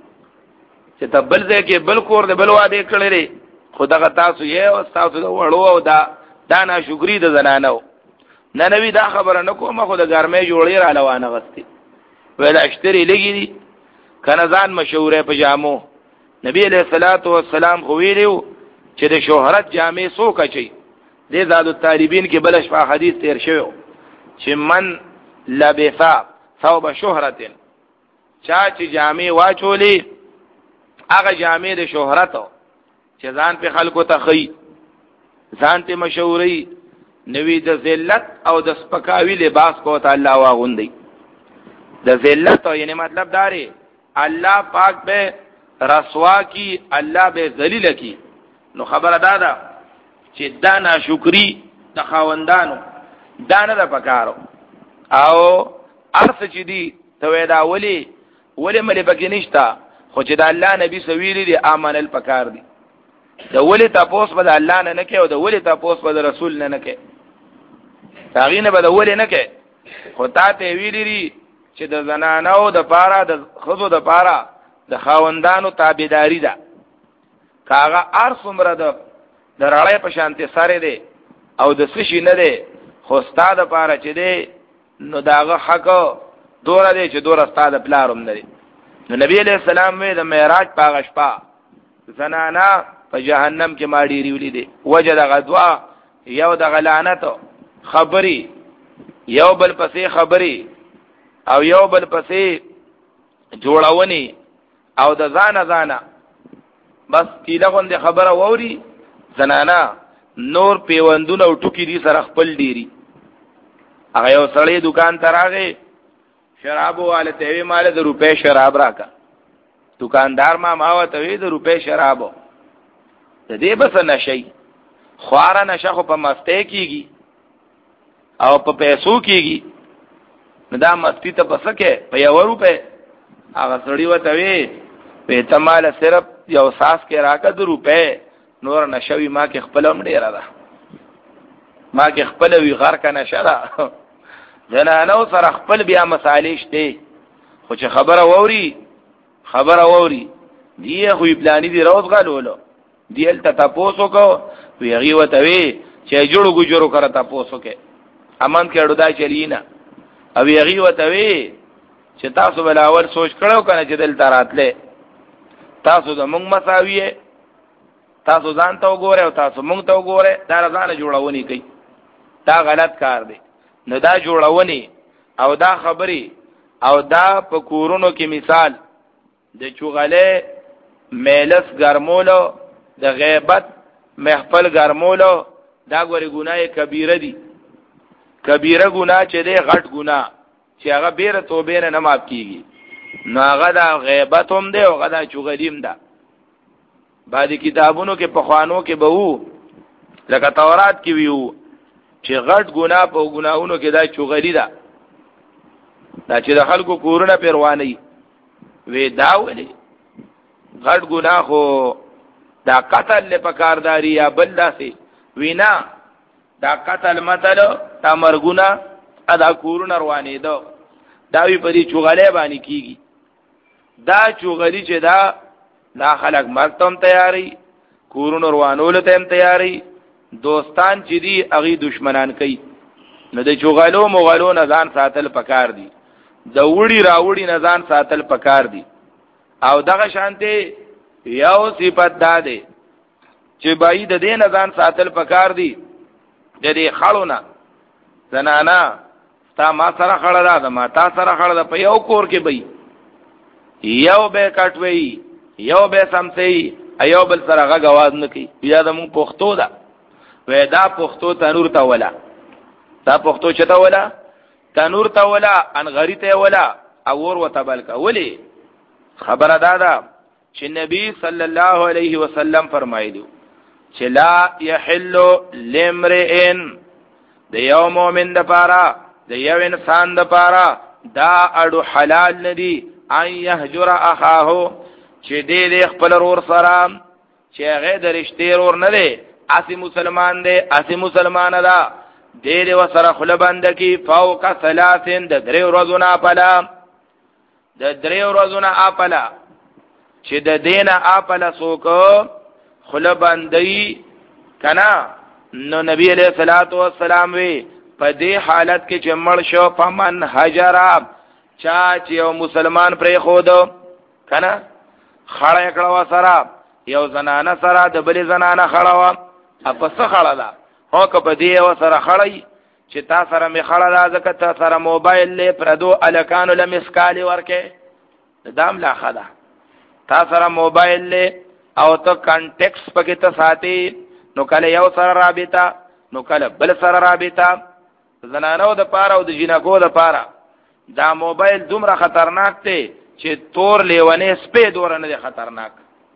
چې ته بل ځای کې بل کور دې بل واده کړی لري خدای تاسو یې او تاسو د وړو او دا دا ناشکری د زنانو نه نوی دا خبره نکوم خو د ګرمې جوړې را روانه غستې ویل اشتري لګی دي کنه ځان مشوره پجامو نبی علیہ الصلوۃ والسلام خو ویلو چې د شهرت جامې څوک اچي د زاد الطالبین کې بلش په حدیث تیر شوی چې من لبثا ثوب شهرت چا چې جامې واچولې هغه جامې د شهرت چې ځان په خلکو ته خي ځان ته مشوري نوی د ذلت او د سپکاوي لباس کو ته الله واغوندي د ذلت یعنی مطلب داري الله پاک به رسوا کی الله به ذلیل کی نو خبره دادا چې دا ناشکری د خاوندانو دا نه د پکارو او ارث چې دی ته دا ولی ولی ملي پکې نشتا خو چې د الله نبی سویلی دی امن الپکار دی د ولی تاسو په د الله نه نه کې او د ولی تاسو په د رسول نه نه کې تاغینه به د ولی نه کې خو تا ته ویلی چې د زنانو د پاره د خزو د پاره د خاوندانو تابعداري ده کاغه ارث عمره ده د راړې په شانته سره دی او د سشي نه دی خو ستاده پاره چې دی نو داغه حق دوره دی چې دوره ستاده پلاروم نه دی نو نبی علیہ السلام وی د معراج پاغه شپه زنانا په جهنم کې ماډي ریولې دي وجه د غدوا یو د غلانت خبري یو بل پسې خبري او یو بل پسې جوړاونی او د ځانه ځانه بس کیله غوندې خبره ووري زنانا نور پیوندونه او ټوکی دي سره خپل ډيري هغه یو سړی دکان ته راغی شراب واله ته وی مال د روپې شراب راکا دکاندار ما ما ته وی د روپې شراب د دې بس نشي خواره نشه خو په مسته کیږي او په پیسو کیږي دا مستی ته پسکه په یو روپې هغه سړی وته وی په تماله صرف یو ساس کې راکا د روپې نور نشوي ما کې خپل هم ډیر ده ما کې خپل وی غر کنه شرا جنانو سره خپل بیا مسالې شته خو چې خبره ووري خبره ووري دی خو پلانې دی روز غلولو دیل ته تاسو کو وی غي وته وی چې جوړو ګجرو کرا تاسو کې امان کې اډو دا چلینا او یغي وته وی چې تاسو بل اول سوچ کړو کنه چې دل تراتله تاسو د مونږ مساویه تاسو ځان ته وګوره او تاسو مونږ ته وګوره دا ځان جوړونی کوي دا غلط کار دی نو دا جوړونی او دا خبري او دا په کورونو کې مثال د چوغله میلس ګرمولو د غیبت محفل ګرمولو دا ګوري ګناه کبیره دي کبیره ګناه چې دی غټ ګناه چې هغه بیره توبې نه معاف کیږي نو هغه دا غیبت هم دی او هغه دا چغلیم ده بعضې کتابونو کې پخوانو کې به وو لکه تورات کې ویو چې غټ ګناه په ګناهونو کې دا چغلی ده دا چې د خلکو کورونه پیرواني وی دا ولي غټ ګناه خو دا قتل له پکارداري یا بل داسې وینا دا قتل متل دا مرګونه ادا کورونه روانې ده دا وی په دې چغلې باندې کیږي دا چغلی چې دا دا خلک مرتم تیاری کورونه روانول ته هم تیاری دوستان چې دي هغه دشمنان کوي نو د چغلو مغلو نه ځان ساتل پکار دي د وړي راوړي نه ځان ساتل پکار دي او دغه شانته یو صفت دا ده چې بای د دین ځان ساتل پکار دي د دې خړونه زنانا تا ما سره خړه ده ما تا سره خړه ده په یو کور کې بای یو به کټوي یو به سمسي ایو بل سره غږ आवाज نه کوي بیا د مون پښتو ده وې دا پښتو تنور ته ولا دا پښتو چته ولا تنور ته ولا ان غری ته ولا اور وتبل کا ولی خبره دادا چې نبی صلی الله علیه وسلم فرمایلی چې لا یحل لامرئن د یو مؤمن د پاره د یو انسان د پاره دا اډو حلال ندی ان یهجر اخاه چې دې دې خپل ور سره چې هغه د رشتې ور نه دی اسی مسلمان دی اسی مسلمان ده دې دې وسره خله بند کی فوق ثلاثین د درې ورځې اپلا د درې ورځې اپلا چې د دینه اپلا سوک خله بندي کنا نو نبی علیہ الصلوۃ والسلام وی په دې حالت کې چې مړ شو فمن هجر چا چې یو مسلمان پرې خود کنا خړې کړه سره یو زنانه سره د بلې زنانه خړه وا اپس خړه ده هو که په دې و سره خړی چې تا سره می خړه ده ځکه تا سره موبایل له پردو الکانو لمسکالی ورکه دام لا خدا تا سره موبایل له او ته کانټیکټس پکې ته ساتي نو کله یو سره رابطه نو کله بل سره رابطه زنانو د پاره او د جنکو د پاره دا موبایل دومره خطرناک دی چې تور لیونه سپې دور نه دی خطرناک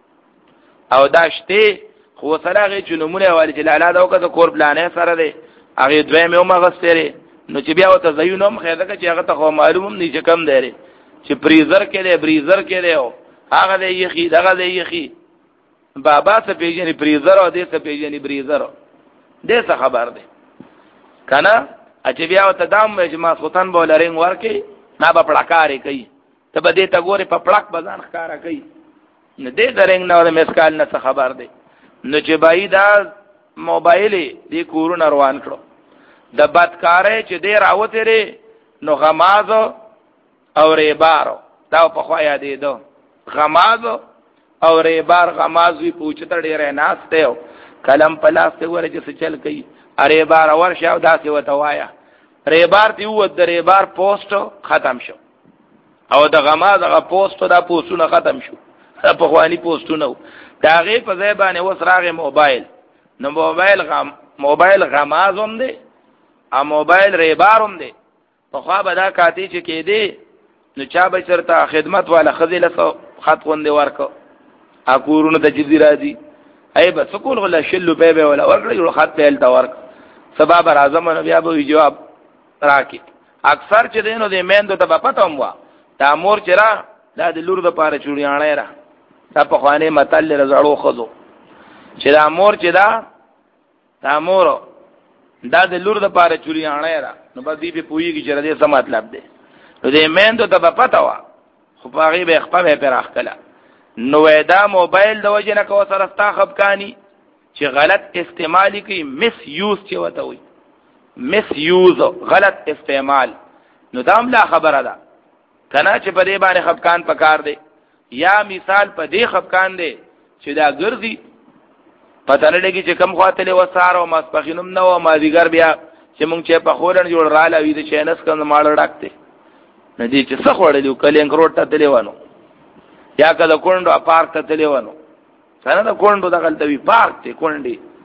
او داشته خو سلاغه چې نمونه والی چې لاله دا وکړه کور بلانې سره دی هغه دوی مې هم غستره نو چې بیا وته زینوم خیره کې هغه ته خو معلوم نه چې کم دی چې فریزر کې دی بریزر کې دی هغه دی یخي دغه دی یخي بابا څه پیژنې فریزر او دې څه پیژنې بریزر دې څه خبر دی کنه چې بیا وته دام چې ما سلطان بولرینګ ورکې نه په پړکارې کوي ته به دې ته ګوري په پړک بزان ښکارا کوي نه دې درنګ نه ور مسکال نه څه خبر دی نو چې بای دا موبایل دې کورونه روان کړو د بدکارې چې دې راوته لري نو غماز او ریبارو دا په خوا یادې دو غماز او ریبار غماز وی پوښتنه ډېرې ناشته کلم په لاس ته ورې چې چل کوي اره بار ورشه او داسې وته وایا ریبار تی و د ریبار پوسټ ختم شو او د غماز هغه پوسټ دا پوسټونه ختم شو په خواني پوسټونه دا غي په ځای باندې وسراغه موبایل نو موبایل غم موبایل غماز هم دی ا موبایل ریبار هم دی په خوا به دا کاتی چې کې دی نو چا به چرته خدمت والا خزیله خط غوندې ورکو ا کورونو د جزی راځي ای به سکول ولا شلو به به ولا ورکړي خط په ال تا ورک سبب اعظم نو بیا به جواب راکې اکثر چې دینو د میندو ته پته مو تا مور چرا دا د لور د پاره چوریانه را تا په خوانه متل رزړو خزو چې دا مور چې دا تا مور دا د لور د پاره چوریانه را نو به دې په پویږي چې دې څه مطلب دی نو د میندو ته پته وا خو پاغي به خپل پر اخکله نو دا موبایل د وجه نه کو سره ستا خپکانی چې غلط استعمال کی مس یوز چې وته وي مس یوز غلط استعمال نو دام لا خبره ده کنا چې په دې باندې خپکان پکار دی یا مثال په دې خپکان دی چې دا ګرځي پته نه لګي چې کم خواته له وساره او ماسپخینم نو ما دیګر بیا چې مونږ چې په خورن جوړ را لوي د چینس کم ماړ ډاکته نه دي چې څه خورلو کلین کروټ ته تلوانو یا کله کونډو پارک ته تلوانو څنګه دا کونډو دغه تلوي پارک ته کونډي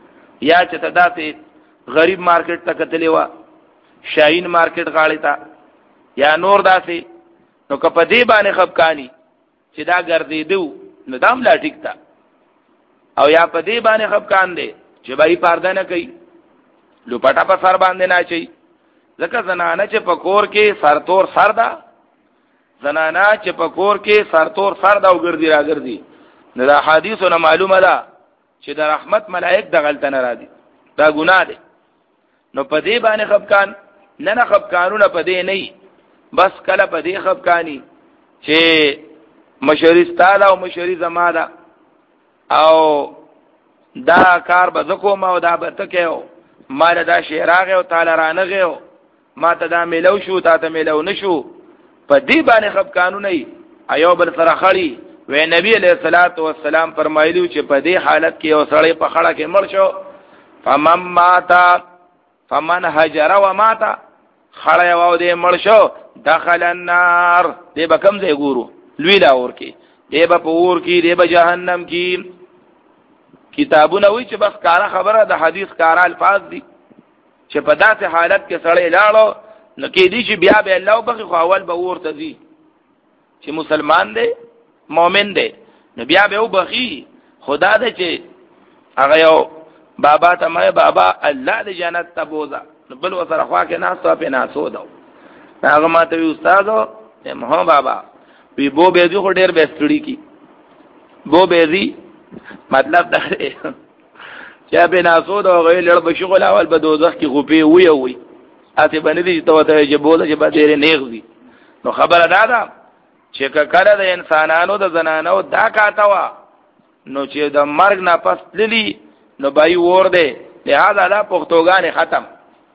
یا چې تداسې غریب مارکیټ ته کتلی و شاهین مارکیټ غاړې ته یا نور داسې نو که په دې باندې خفقانی چې دا ګرځېدو نو دام لا ټیک تا او یا په دې باندې خفقان دی چې بای پرده نه کوي لوپټا په سر باندې نه چي ځکه زنانه چې په کور کې سرتور سر ده زنانه چې په کور کې سرتور سر ده او ګرځي راګرځي نو دا حدیثونه معلومه ده چې د رحمت ملائک د غلطه نه راځي دا ګناه ده نو په دې باندې خفقان نه نه خفقانونه په دې نه بس کله په دې خفقانی چې مشری ستاله او مشری زما ده او دا کار به زکو ما او دا به تکیو ما دا شیراغه او تعالی رانغه ما ته دا ملو شو تا ته ملو نشو په دې باندې خفقانو نه ایوب سره خړی و نبی علیہ الصلوۃ والسلام فرمایلی چې په دې حالت کې او سړی په خړه کې مړ شو فمن ماتا فمن هجر و ماتا خړی و دې مړ شو دخل النار دې به کوم ځای ګورو لوی لا اور کې دې به په اور کې دې به جهنم کې کتابونه وی چې بس کارا خبره د حدیث کارا الفاظ دي چې په داسې حالت کې سړی لاړو نو کې دي چې بیا به الله بخي خو اول به ورته دي چې مسلمان دی مؤمن دی نو بیا به وبخي خدا دې چې هغه یو بابا ته مې بابا الله دې جنت ته بوزا بل وسره خوا کې ناس ته په ناسو دو هغه ماته وی استادو مه بابا وی بو به دي خو ډېر بیسټړي کی بو به دي مطلب دا دی چې به ناسو دا غوې لړ بشغل اول به دوزخ کې غوپی وي وي اته باندې دي ته ته چې بوله چې به ډېر نیغزي نو خبره دا ده چې کله د انسانانو د زنانو دا کاته وا نو چې د مرګ نه پس للی نو بای ور دی لہذا دا پښتوګان ختم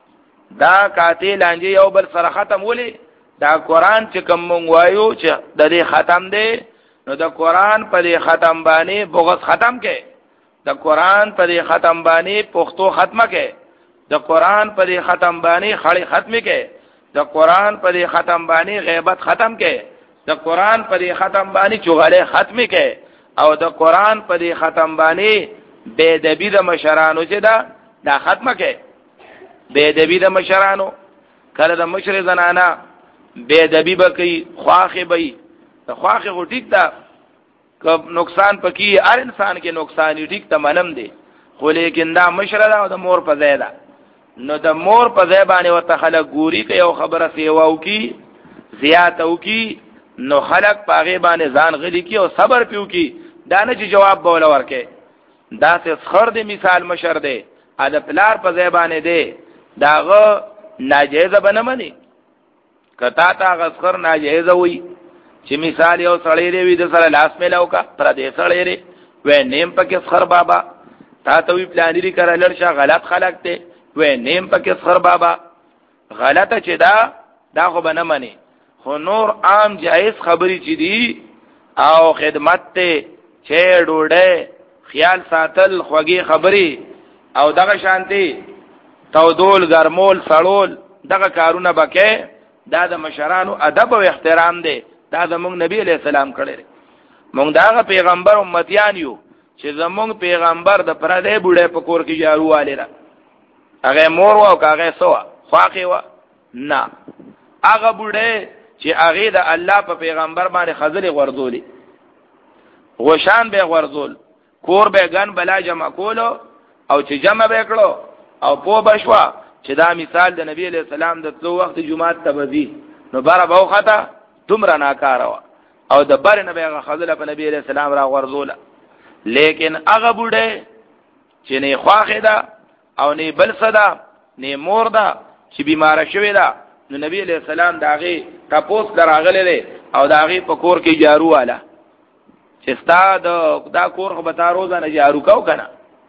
دا کاته لانجه یو بل سره ختم ولي دا قران چې کوم مونږ وایو چې د دې ختم دی نو د قران په دې ختم باندې بغض ختم کې د قران په دې ختم باندې پښتو ختمه کې د قران په دې ختم باندې خړې ختمه کې د قران په دې ختم باندې غیبت ختم کې د قران په دې ختم باندې چغاله ختمه کې او د قران په دې ختم باندې بے ادبی د مشرانو چې دا دا ختمه کې بے ادبی د مشرانو کله د مشر زنانا بے ادبی بکی خواخه بئی ته خواخه غو ټیک دا کب نقصان پکې هر انسان کې نقصان ټیک ته منم دی خو لیکن دا مشر دا او د مور په ځای دا نو د مور په ځای باندې وته خلک ګوري کوي او خبره سیواو کی زیات او کی نو خلق پاغه باندې ځان غلی کی او صبر پیو کی دا نه چې جواب بوله ورکه دا څه خر دی مثال مشر دی ا د پلار په ځای باندې دی داغه ناجیزه بنمنی کتا تا غسخر ناجیزه وي چې مثال یو سړی دی وی د سره لاس میلاو کا پر دې سړی دی و نیم پکې خر بابا تا ته وی پلان لري کړه لړشه غلط خلق ته و نیم پکې خر بابا غلطه چې دا دا خو بنمنی خو نور عام جائز خبري چي دي او خدمت ته چې ډوډۍ خیال ساتل خوږی خبري او دغه شانتي تودول ګرمول سړول دغه کارونه بکې دا د مشرانو ادب او احترام دی دا زموږ نبی علیہ السلام کړی مونږ داغه پیغمبر امتیان یو چې زموږ پیغمبر د پردې بوډه په کور کې جارو والي را هغه مور او هغه سوا خواخي و نه هغه بوډه چې هغه د الله په پیغمبر باندې خزل غرزولي غشان به غرزول کور به ګن بلا جمع کولو او چې جمع به کړو او په بشوا چې دا مثال د نبی علیہ السلام د تلو وخت جمعه ته بزي نو بار به وخته تمره ناکاره او د بر نه به خزل په نبی علیہ السلام را غرزول لیکن هغه بوډه چې نه خواخه ده او نه بل صدا نه مور ده چې بیمار شوی ده نو نبی علیہ السلام داغه تپوس دراغله ده او داغه په کور کې جارو والا چې ستاد دا کور خو به تا روزانه جارو کاو کنه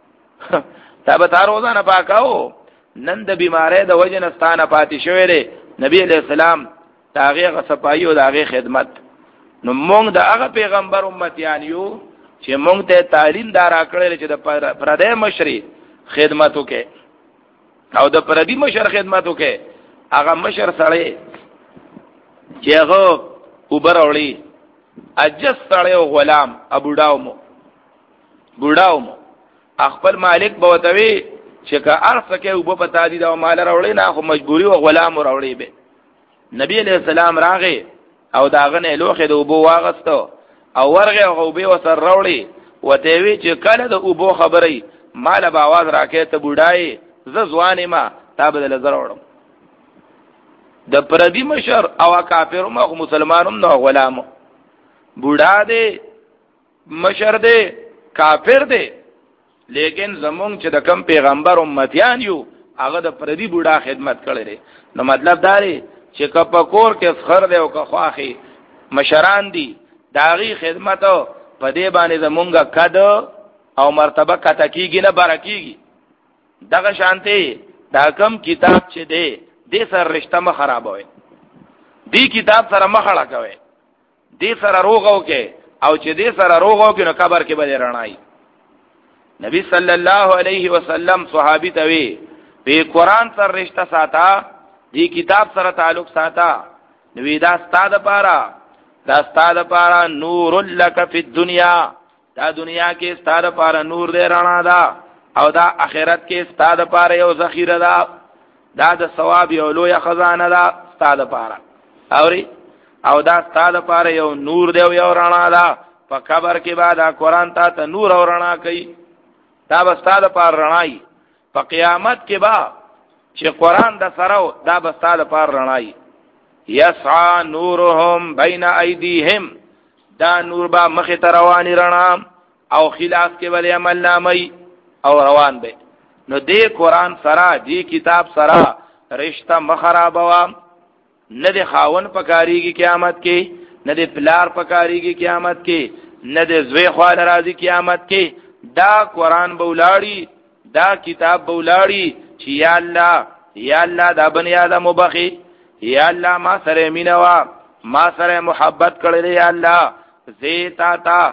تا به تا روزانه پاکاو نن د بیمارۍ د وجه نستانه پاتې شوی دی نبی علیہ السلام داغه غصپایي او داغه خدمت نو مونږ د هغه پیغمبر امتیان یو چې مونږ ته تعلیم دارا کړل چې د پردې مشري خدمت وکړي او د پردې مشر خدمت وکړي هغه مشر سره چې هغه وبرولي اجس سره غلام ابو ډاومو بوډاومو خپل مالک بوتوي چې که ارث کې وب پتا دي دا مال راوړي نه خو مجبوری او غلام راوړي به نبی علیہ السلام راغی او داغه نه لوخه د وبو واغستو او ورغه او به وسر راوړي وته وی چې کله د وبو خبرې مال به आवाज راکې ته بډای ز ځوانې ما تابدل زراوړم د پردی مشر او کافر ما خو مسلمانوم نو غلام بوډا دی مشر دی کافر دی لیکن زمونږ چې د کم پیغمبر امتیان یو هغه د پردی بوډا خدمت کړي دي نو مطلب دا دی چې کپکور کې فخر دی او کخواخي مشران دي داغي خدمت په دې باندې زمونږه کد او مرتبه کته کیږي نه برکیږي دغه شانتي دا کم کتاب چې دی دې سره رشتہ م خرابوي دې کتاب سره مخړه کوي دې سره روغو کې او چې دې سره روغو کې نو قبر کې به رڼای نبی صلی الله علیه وسلم صحابي ته وی په قران سره رشتہ ساته دې کتاب سره تعلق ساته نو دا ستاده پارا دا ستاده پارا نور لک فی الدنیا دا دنیا کې ستاده پارا نور دې رڼا دا او دا آخرت کې ستاده پارا یو ذخیره دا دا د ثواب یو لوی خزانه دا ستاده پارا اوري او دا ستاده پارا یو نور دی یو رڼا دا په قبر کې بعد قرآن ته ته نور او رڼا کوي دا بستاده پار رڼای په قیامت کې با چې قرآن د سره دا بستاده پار رڼای یسعى نورهم بین ایدیهم دا نور با مخ ته رواني رڼا او خلاف کې ول عمل نامي او روان به نو دې قرآن سره دې کتاب سره رشتہ مخربوا نه د خاون پکاريږي قیامت کې نه د پلار پکاريږي قیامت کې نه د زوی خال راځي قیامت کې دا قرآن بولاړي دا کتاب بولاړي چې یا الله یا الله دا بنی آدم مبخي یا الله ما سره مینوا ما سره محبت کړل یا الله زیتا تا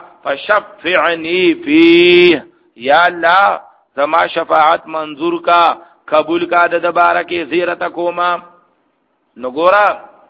فشفعنی فی یا الله زما شفاعت منظور کا قبول کا د بارکه زیرت کوما نو ګورا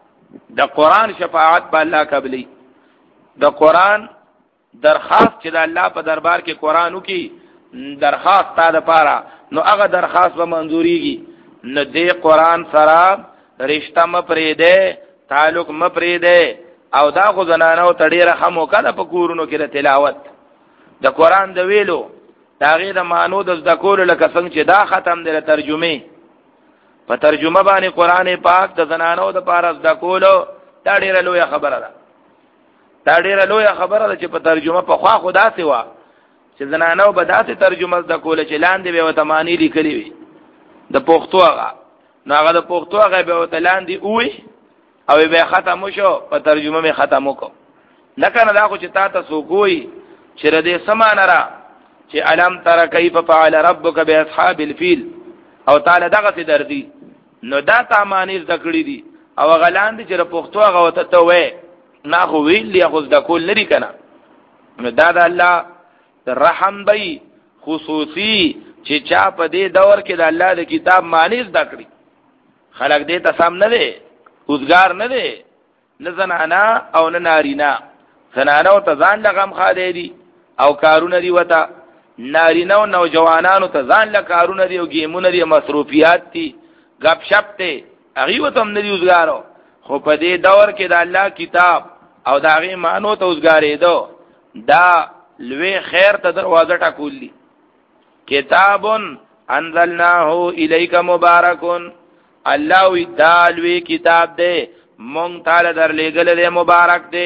د قرآن شفاعت په الله قبلی د قرآن درخواست چې د الله په دربار کې قرآن وکي درخواست تا د پاره نو هغه درخواست به منظوریږي نو دې قرآن سره رشتہ م پرې ده تعلق م پرې ده او دا خو زنانو تډیره هم وکړه په کورونو کې د تلاوت د قرآن د ویلو دا غیر د مانو د ذکر لکه څنګه چې دا ختم دی ترجمه په ترجمه باندې قرآن پاک د زنانو د پاره ذکر دا ډیره لوی خبره ده دا ډیره لوی خبره ده چې په ترجمه په خوا خدا سوا چې زنانو به داسې ترجمه ذکر چې لاندې به وتمانی لیکلي وي د پښتو هغه نو هغه د پښتو هغه به وتلاندې وي او به ختم شو په ترجمه می ختم وکړو لکه دا خو چې تا ته سوګوي چې ردې سمانه را چې علم تر کیف فعل ربک باصحاب الفیل او تعالی دغه څه دردي نو دا تامانی ذکرې دي او غلاند چې پښتو هغه وته ته وې نه خو ویل یا خو ذکول لري کنه نو دا د الله رحم بی خصوصي چې چا په دې دور کې د الله د کتاب معنی ذکرې خلق دې ته سم نه دي اوزګار نه دي نه زنانا او نه نارینا زنانا او ته ځان لغم خاله دي او کارونه دي وته نارینا او نوجوانانو ته ځان له کارونه دي او گیمونه دي مصروفیات دي غب شپ ته هغه وته هم نه دي اوزګارو خو په دې دور کې د الله کتاب او داغه مانو ته اوزګارې دو دا لوی خیر ته دروازه ټکولې کتاب انزلناه الیک مبارک الله وی دالوی کتاب دے مونږ تعالی در لګل دے مبارک دے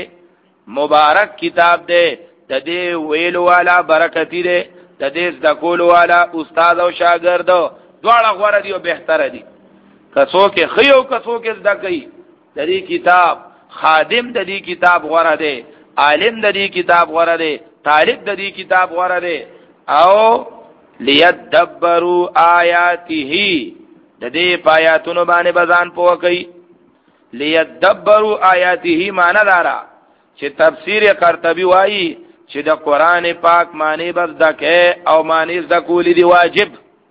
مبارک کتاب دے د دې ویلو والا برکتی دے د دې ذکول والا استاد او شاګرد دواړه غوړه دی او بهتره دي کسو کې خيو کسو کې زده کوي د دې کتاب خادم د دې کتاب غوړه دی عالم د دې کتاب غوړه دی طالب د دې کتاب غوړه دی او لیدبروا آیاته د دې پایاتونو باندې بزان پوه کوي لیدبروا آیاته معنی دارا چې تفسیر قرطبی وایي چې د قران پاک معنی بس دکه او معنی ذکول دی واجب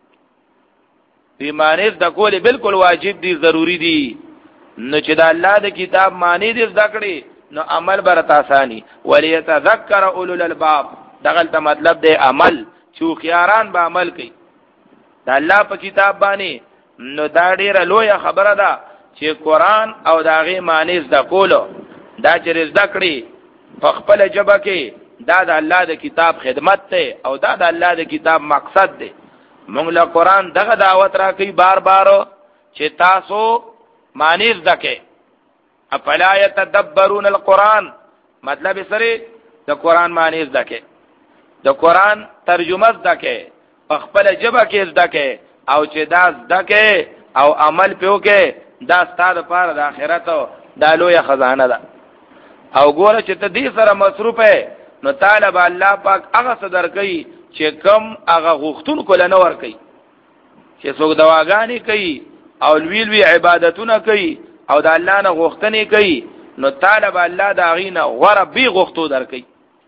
دی معنی ذکول بالکل واجب دی ضروری دی نو چې د الله د کتاب معنی دې ذکرې نو عمل برت آسانی وليتذكر اولو الالباب دغه ته مطلب دی عمل چې خياران به عمل کوي د الله په کتاب باندې نو دا ډیره لویه خبره ده چې قران او داغه معنی زده کولو دا چې زده کړي په خپل ژبه کې دا د الله د کتاب خدمت ته او دا د الله د کتاب مقصد دی. موږ له قران دغه دعوت راکې بار بار چې تاسو معنی زده کړئ. افلا يتدبرون القرآن مطلب سره د قران معنی زده کړئ، د قران ترجمه زده کړئ، په خپل ژبه کې زده کړئ او چې دا زده کړئ او عمل پیو کې دا ستاسو لپاره د آخرت د لویه خزانه ده. او ګوره چې ته دې سره مصروف یې نو طالب الله پاک هغه صدر کوي چې کم هغه غوښتون کول نه ور کوي، چې څوک دواګانی کوي او ویل وی عبادتونه کوي او د الله نه غوښتنې کوي نو طالب الله دا غینه ور به غوښتو در کوي.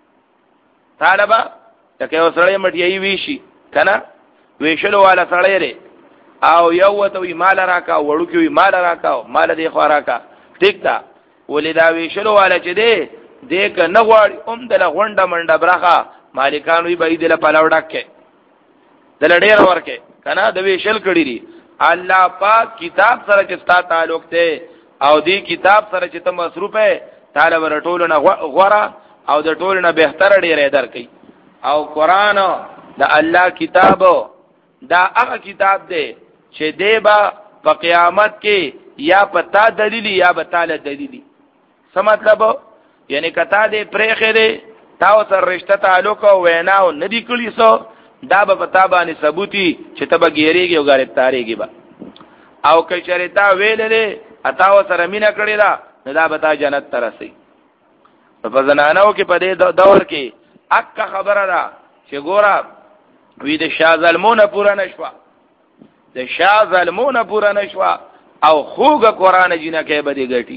طالب تکه وسړی مټیې ویشي کنه ویشلو والا سړی لري او یو وته وی مال راکا وړو کې وی مال راکا مال دې خو راکا ټیک ده ولدا ویشلو والا چې دې دې ک نه غواړي اوم د غونډه منډه برخه مالکان وی به دې له پلاوډک کې دل ډیر ورکه کنه د ویشل کړي دي. الله پاک کتاب سره چې ستا تعلق ته او دې کتاب سره چې ته مصروف یې تعالی ورټول نه غوړه او د ټول نه بهتر ډیر درکې. او قران د الله کتاب دا هغه کتاب دی چې دی با په قیامت کې یا پتا دلیلی یا بتاله دلیلی. څه مطلب یعنی کتا دې پرېخې دې تاسو سره رشتہ تعلق او وینا او ندی کلی سو دا به پتا باندې ثبوتی چې تبه ګیریږي او گرفتاریږي با او که چرتا ویلې اتاو سره مینا کړی دا نو دا بتا جنت ترسي. په زنانو کې په دې دور کې اکه خبره ده چې ګوره وی د شاه ظلمونه پورا نشوا د شاه ظلمونه پورا نشوا او خوګه قران جنکه به دي ګټي.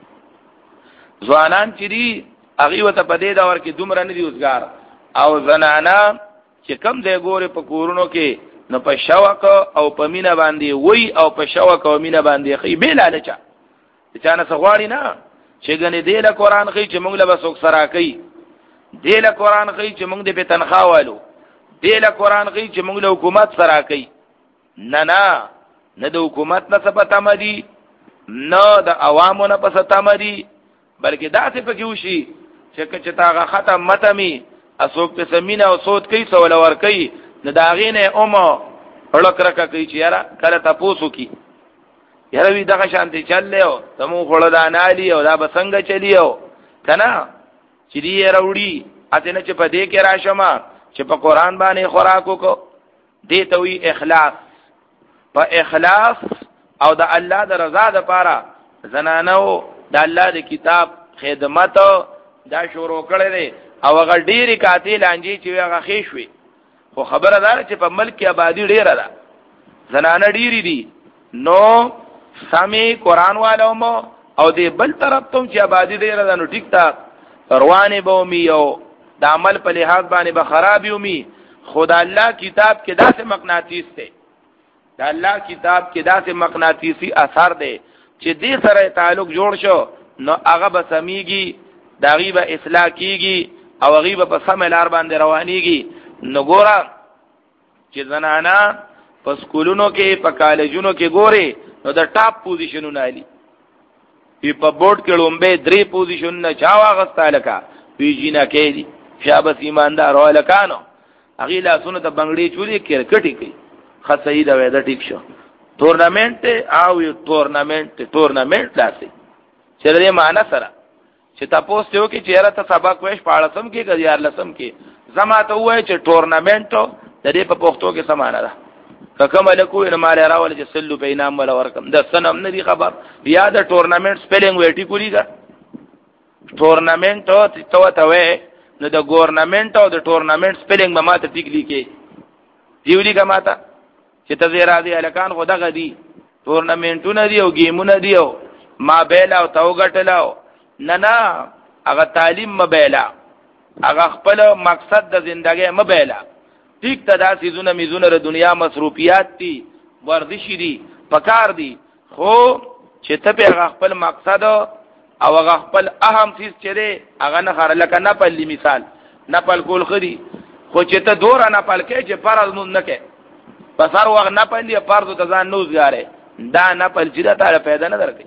ځوانان چې دي هغه وته په دې دور کې دومره نه دي اوسګار او زنانا چې کم دی ګوره په کورونو کې نو په شوق او په مینا باندې وای او په شوق او مینا باندې خې به لالچا چې نه سغواړي نه چې ګنې دې له قران خې چې موږ له بسوک سره کوي دې له قران خې چې موږ دې په تنخواه والو دې له قران خې چې موږ له حکومت سره کوي. نه نه نه د حکومت نه څه پته مدي نه د عوامو نه پته تمدي بلکې دا څه پکې وشي چې چې تاغه ختم متمي اسوک په سمینه او صوت کوي سوال ور کوي نه داغینه اومه هلک رکا کوي چې یاره کله تاسو کی یاره وی دغه شانتي چل له تمو خړل دانالي او دا بسنګ چلیو کنه چې دی وروړي اته نه چې په دې کې راشما چې په قران باندې خوراکو کو دې ته وی اخلاص په اخلاص او د الله د رضا د پاره زنانو د الله د کتاب خدمت دا شروع کړي او هغه ډيري قاتل انجي چې هغه خېشوي خو خبره دار چې په ملک کې آبادی ډیره ده زنانه ډيري دي نو سامي قران والو مو او دې بل طرف ته چې آبادی ډیره ده نو ټیک تا روانه بومي او د عمل په لحاظ باندې به خراب یومي. خدا الله کتاب کې داسې مقناطیس ته د الله کتاب کې داسې مقناطیسي اثر دی چې دې سره تعلق جوړ شو نو هغه به سميږي داغي به اصلاح کیږي او غیبه په سم لار باندې روانيږي. نو ګورا چې زنانا په سکولونو کې په کالجونو کې ګوري نو د ټاپ پوزیشنونه علي په بورډ کې لومبه درې پوزیشن نه چا واغستا لکه پیجینا کې دي شابه ایماندار ولکانو هغه لا سونه د بنگړي چوري کرکټي کوي خاصه دا وې دا ټیک شو تورنمنت او یو تورنمنت تورنمنت داسې چې دې معنی سره چې تاسو ته یو کې چیرې ته سبق وښ پاړسم کې غزيار لسم کې زما ته وای چې تورنمنت د دې په پښتو کې سمانه ده ککم الکو ان مال راول چې سلو په انعام ولا ورکم د سنم نه دي خبر یا د تورنمنت سپیلینګ وېټی کولی دا تورنمنت ته تو ته وې نو د ګورنمنت او د تورنمنت سپیلینګ به ماته ټیک لیکي دیولې کا ماته چې ته زیرا دي الکان خدا غدي تورنمنټونه دي او گیمونه دي او ما بیلا او تو غټلاو نه نه هغه تعلیم مبیلا هغه خپل مقصد د ژوندۍ مبیلا ټیک ته دا سيزونه میزونه د دنیا مصروفیات دي ورزشي دي پکار دي خو چې ته په خپل مقصد او هغه خپل اهم چیز چې دی هغه نه خر لکه نه په مثال نه په کول خري خو چې ته دور نه پل کې چې فرض مون نه کې پس هر وخت نپل یا فرض ته ځان نوزګاره دا نپل چې دا تعالی پیدا نه درکې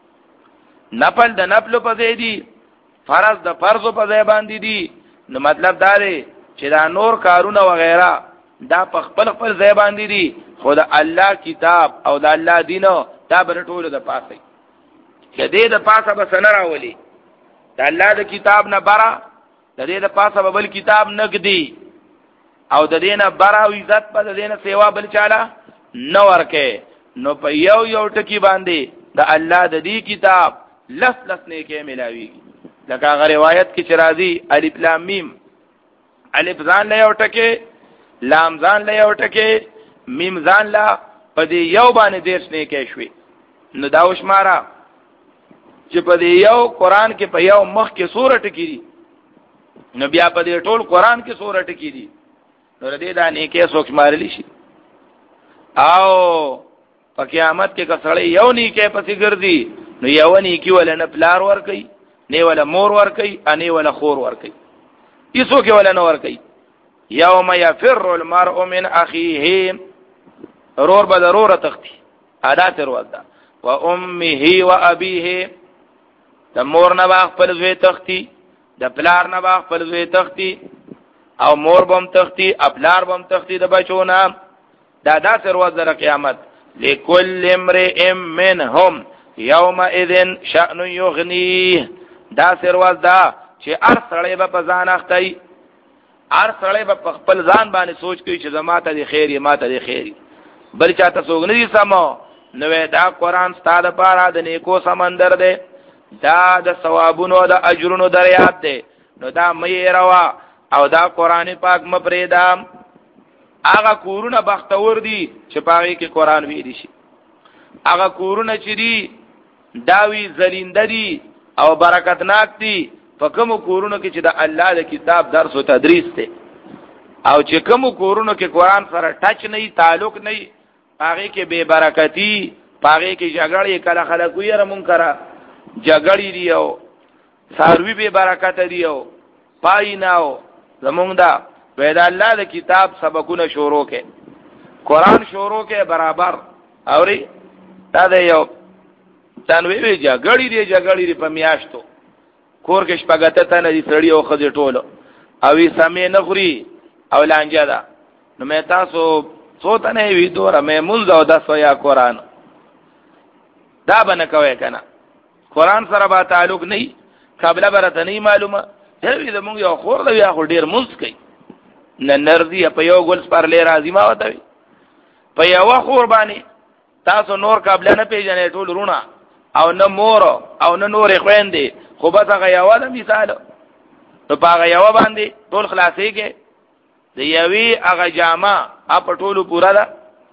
نپل د نپل په ځای دی فرض د فرض په ځای باندې دی نو مطلب دا دی چې دا نور کارونه وغیرہ دا په خپل خپل ځای باندې دي خو د الله کتاب او د الله دین دا بر ټول د پاسه کدی د پاسه به سن راولي د الله د کتاب نه برا د دې د پاسه به بل کتاب نګدي او د دې نه برا او عزت په د دې نه سیوا بل چاله نو ورکه نو په یو یو ټکی باندې د الله د دې کتاب لس لس نه کې ملاويږي لکه هغه روایت کې چې راځي الف لام میم الف ځان له یو ټکی لام ځان له یو ټکی میم ځان له په دې یو باندې دیرش نه کې شوي نو دا وشماره چې په دې یو قران کې په یو مخ کې سورۃ کې دي نو بیا په دې ټول قران کې سورۃ کې دي نو دې دا نه کې څوک مارلی شي او په قیامت کې کسړې یو نه کې پسې ګرځي نو یو نه کې ول نه پلار ور کوي نه ولا مور ور کوي اني ولا خور ور کوي یسو کې ولا نور کوي یوم یفر المرء من اخیه رور به ضرورت تختی ادا تر ودا و امه و ابيه د مور نه باغ خپل زوی تختی د پلار نه باغ خپل زوی تختی او مور بم تختی خپلار بم تختی د بچونه دا دا تر ودا قیامت لكل امرئ منهم يومئذ شأن يغنيه دا تر ودا چې ار سړی به په ځان اختی ار سړی به خپل ځان باندې سوچ کوي چې زماته دی خیر یې ماته دی خیر بل چاته څوک نه دي سمو نو دا قران ستاده پاره د نیکو سمندر دی دا د ثوابونو د اجرونو دریاب دی نو دا مې روا او دا قران پاک مپریدا هغه کورونه بختور دي چې پاره کې قران ویل شي هغه کورونه چې دي داوی زلینده دي او برکتناک دي په کوم کورونو کې چې د الله د کتاب درس او تدریس دی او چې کوم کورونو کې قران سره ټچ نه تعلق نه هغه کې بے برکتی هغه کې جګړې کله خلک ویره منکره جګړې دی او ساروی بے برکت دی او پای ناو زمونږ دا وېدا الله د کتاب سبقونه شروع کې قران شروع کې برابر اوري دا دی یو تنوی وی جګړې دی جګړې دی په میاشتو کور کې شپګته تنه دي سړی او خځه ټولو او یې سمې نه خوري او لانجه ده نو مې تاسو څوته نه وی دوره مې مونږ او د سویا قران دا باندې کوي کنه قران سره به تعلق نه قبل برته نه معلومه دې زمونږ یو خور دی یا خور ډیر مونږ کوي نه نرځي په یو ګل پر لې راځي ما وته په یو خور باندې تاسو نور قبل نه پیژنې ټول رونه او نه مور او نه نور خويندې خو به هغه یو د مثال نو هغه یو باندې ټول خلاصې کې د یوي هغه جامه اپ ټولو پورا ده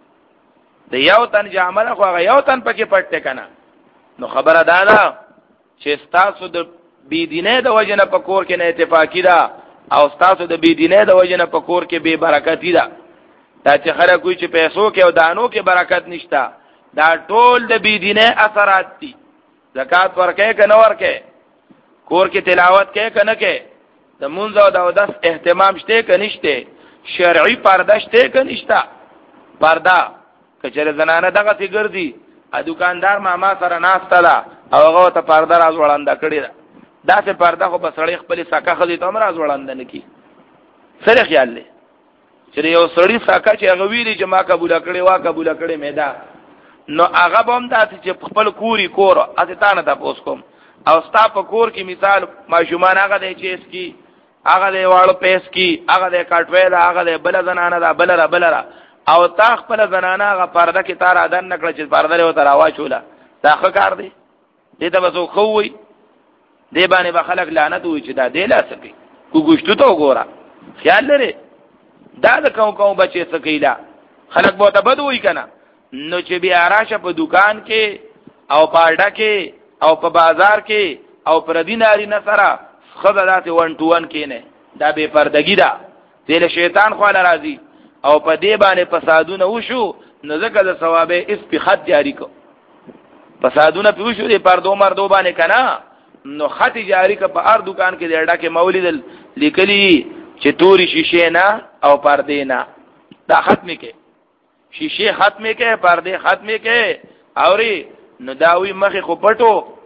د یو تن جامه خو هغه یو تن پکې پټه کنه نو خبره ده ده چې تاسو د بی دینه د وجنه په کور کې نه اتفاقی ده او تاسو د بی دینه د وجنه په کور کې به برکتی ده دا چې خلک کوئی چې پیسو کې او دانو کې برکت نشته دا ټول د بی دینه اثرات دي زکات ورکې کنه ورکې کور کې تلاوت کې کنه کې د مونږ او د اودس اهتمام شته کنيشته شرعي پرده شته کنيشته پرده کچره زنانه دغه تی ګرځي ا دکاندار ماما سره ناشته ده او هغه ته پرده راز وړاند کړی ده دا څه پرده خو بسړی خپل ساکه خدي ته راز وړاند نه کی سره خیال لې چې یو سړی ساکه چې هغه ویلي چې ما قبول کړي وا قبول کړي مېدا نو هغه بم داسې چې خپل کوري کور اته تانه تاسو کوم او ستا په کور کې مثال ماشومان هغه دی چې اس کی هغه دی واړو پیس کی هغه دی کټوي دا هغه دی بل زنانه دا بل را بل را او تا خپل زنانه هغه پرده کې تار اذن نکړه چې پرده له تر आवाज ولا دا ښه کار دی دې ته وسو خووي دې باندې به خلک لعنت وي چې دا دی لا سکی کو ګشتو ته وګوره خیال لري دا د کوم کوم بچي سکیلا خلک به ته بدوي کنه نو چې بیا راشه په دکان کې او پاړډه کې او په بازار کې او پر دیناري نصره خدای ون ټو ون کې نه دا به پردګی دا دله شیطان خو راځي او په دې باندې فسادونه وشو نو ځکه د ثوابه اس په خط جاری کو فسادونه په وشو دې پردو مردو باندې کنا نو خط جاری کو په هر دکان کې ډډه کې مولید لیکلی چې توري شیشه نه او پردې نه دا ختم کې شیشه ختمه کې پردې ختمه کې اوري نو داوی مخې خو پټو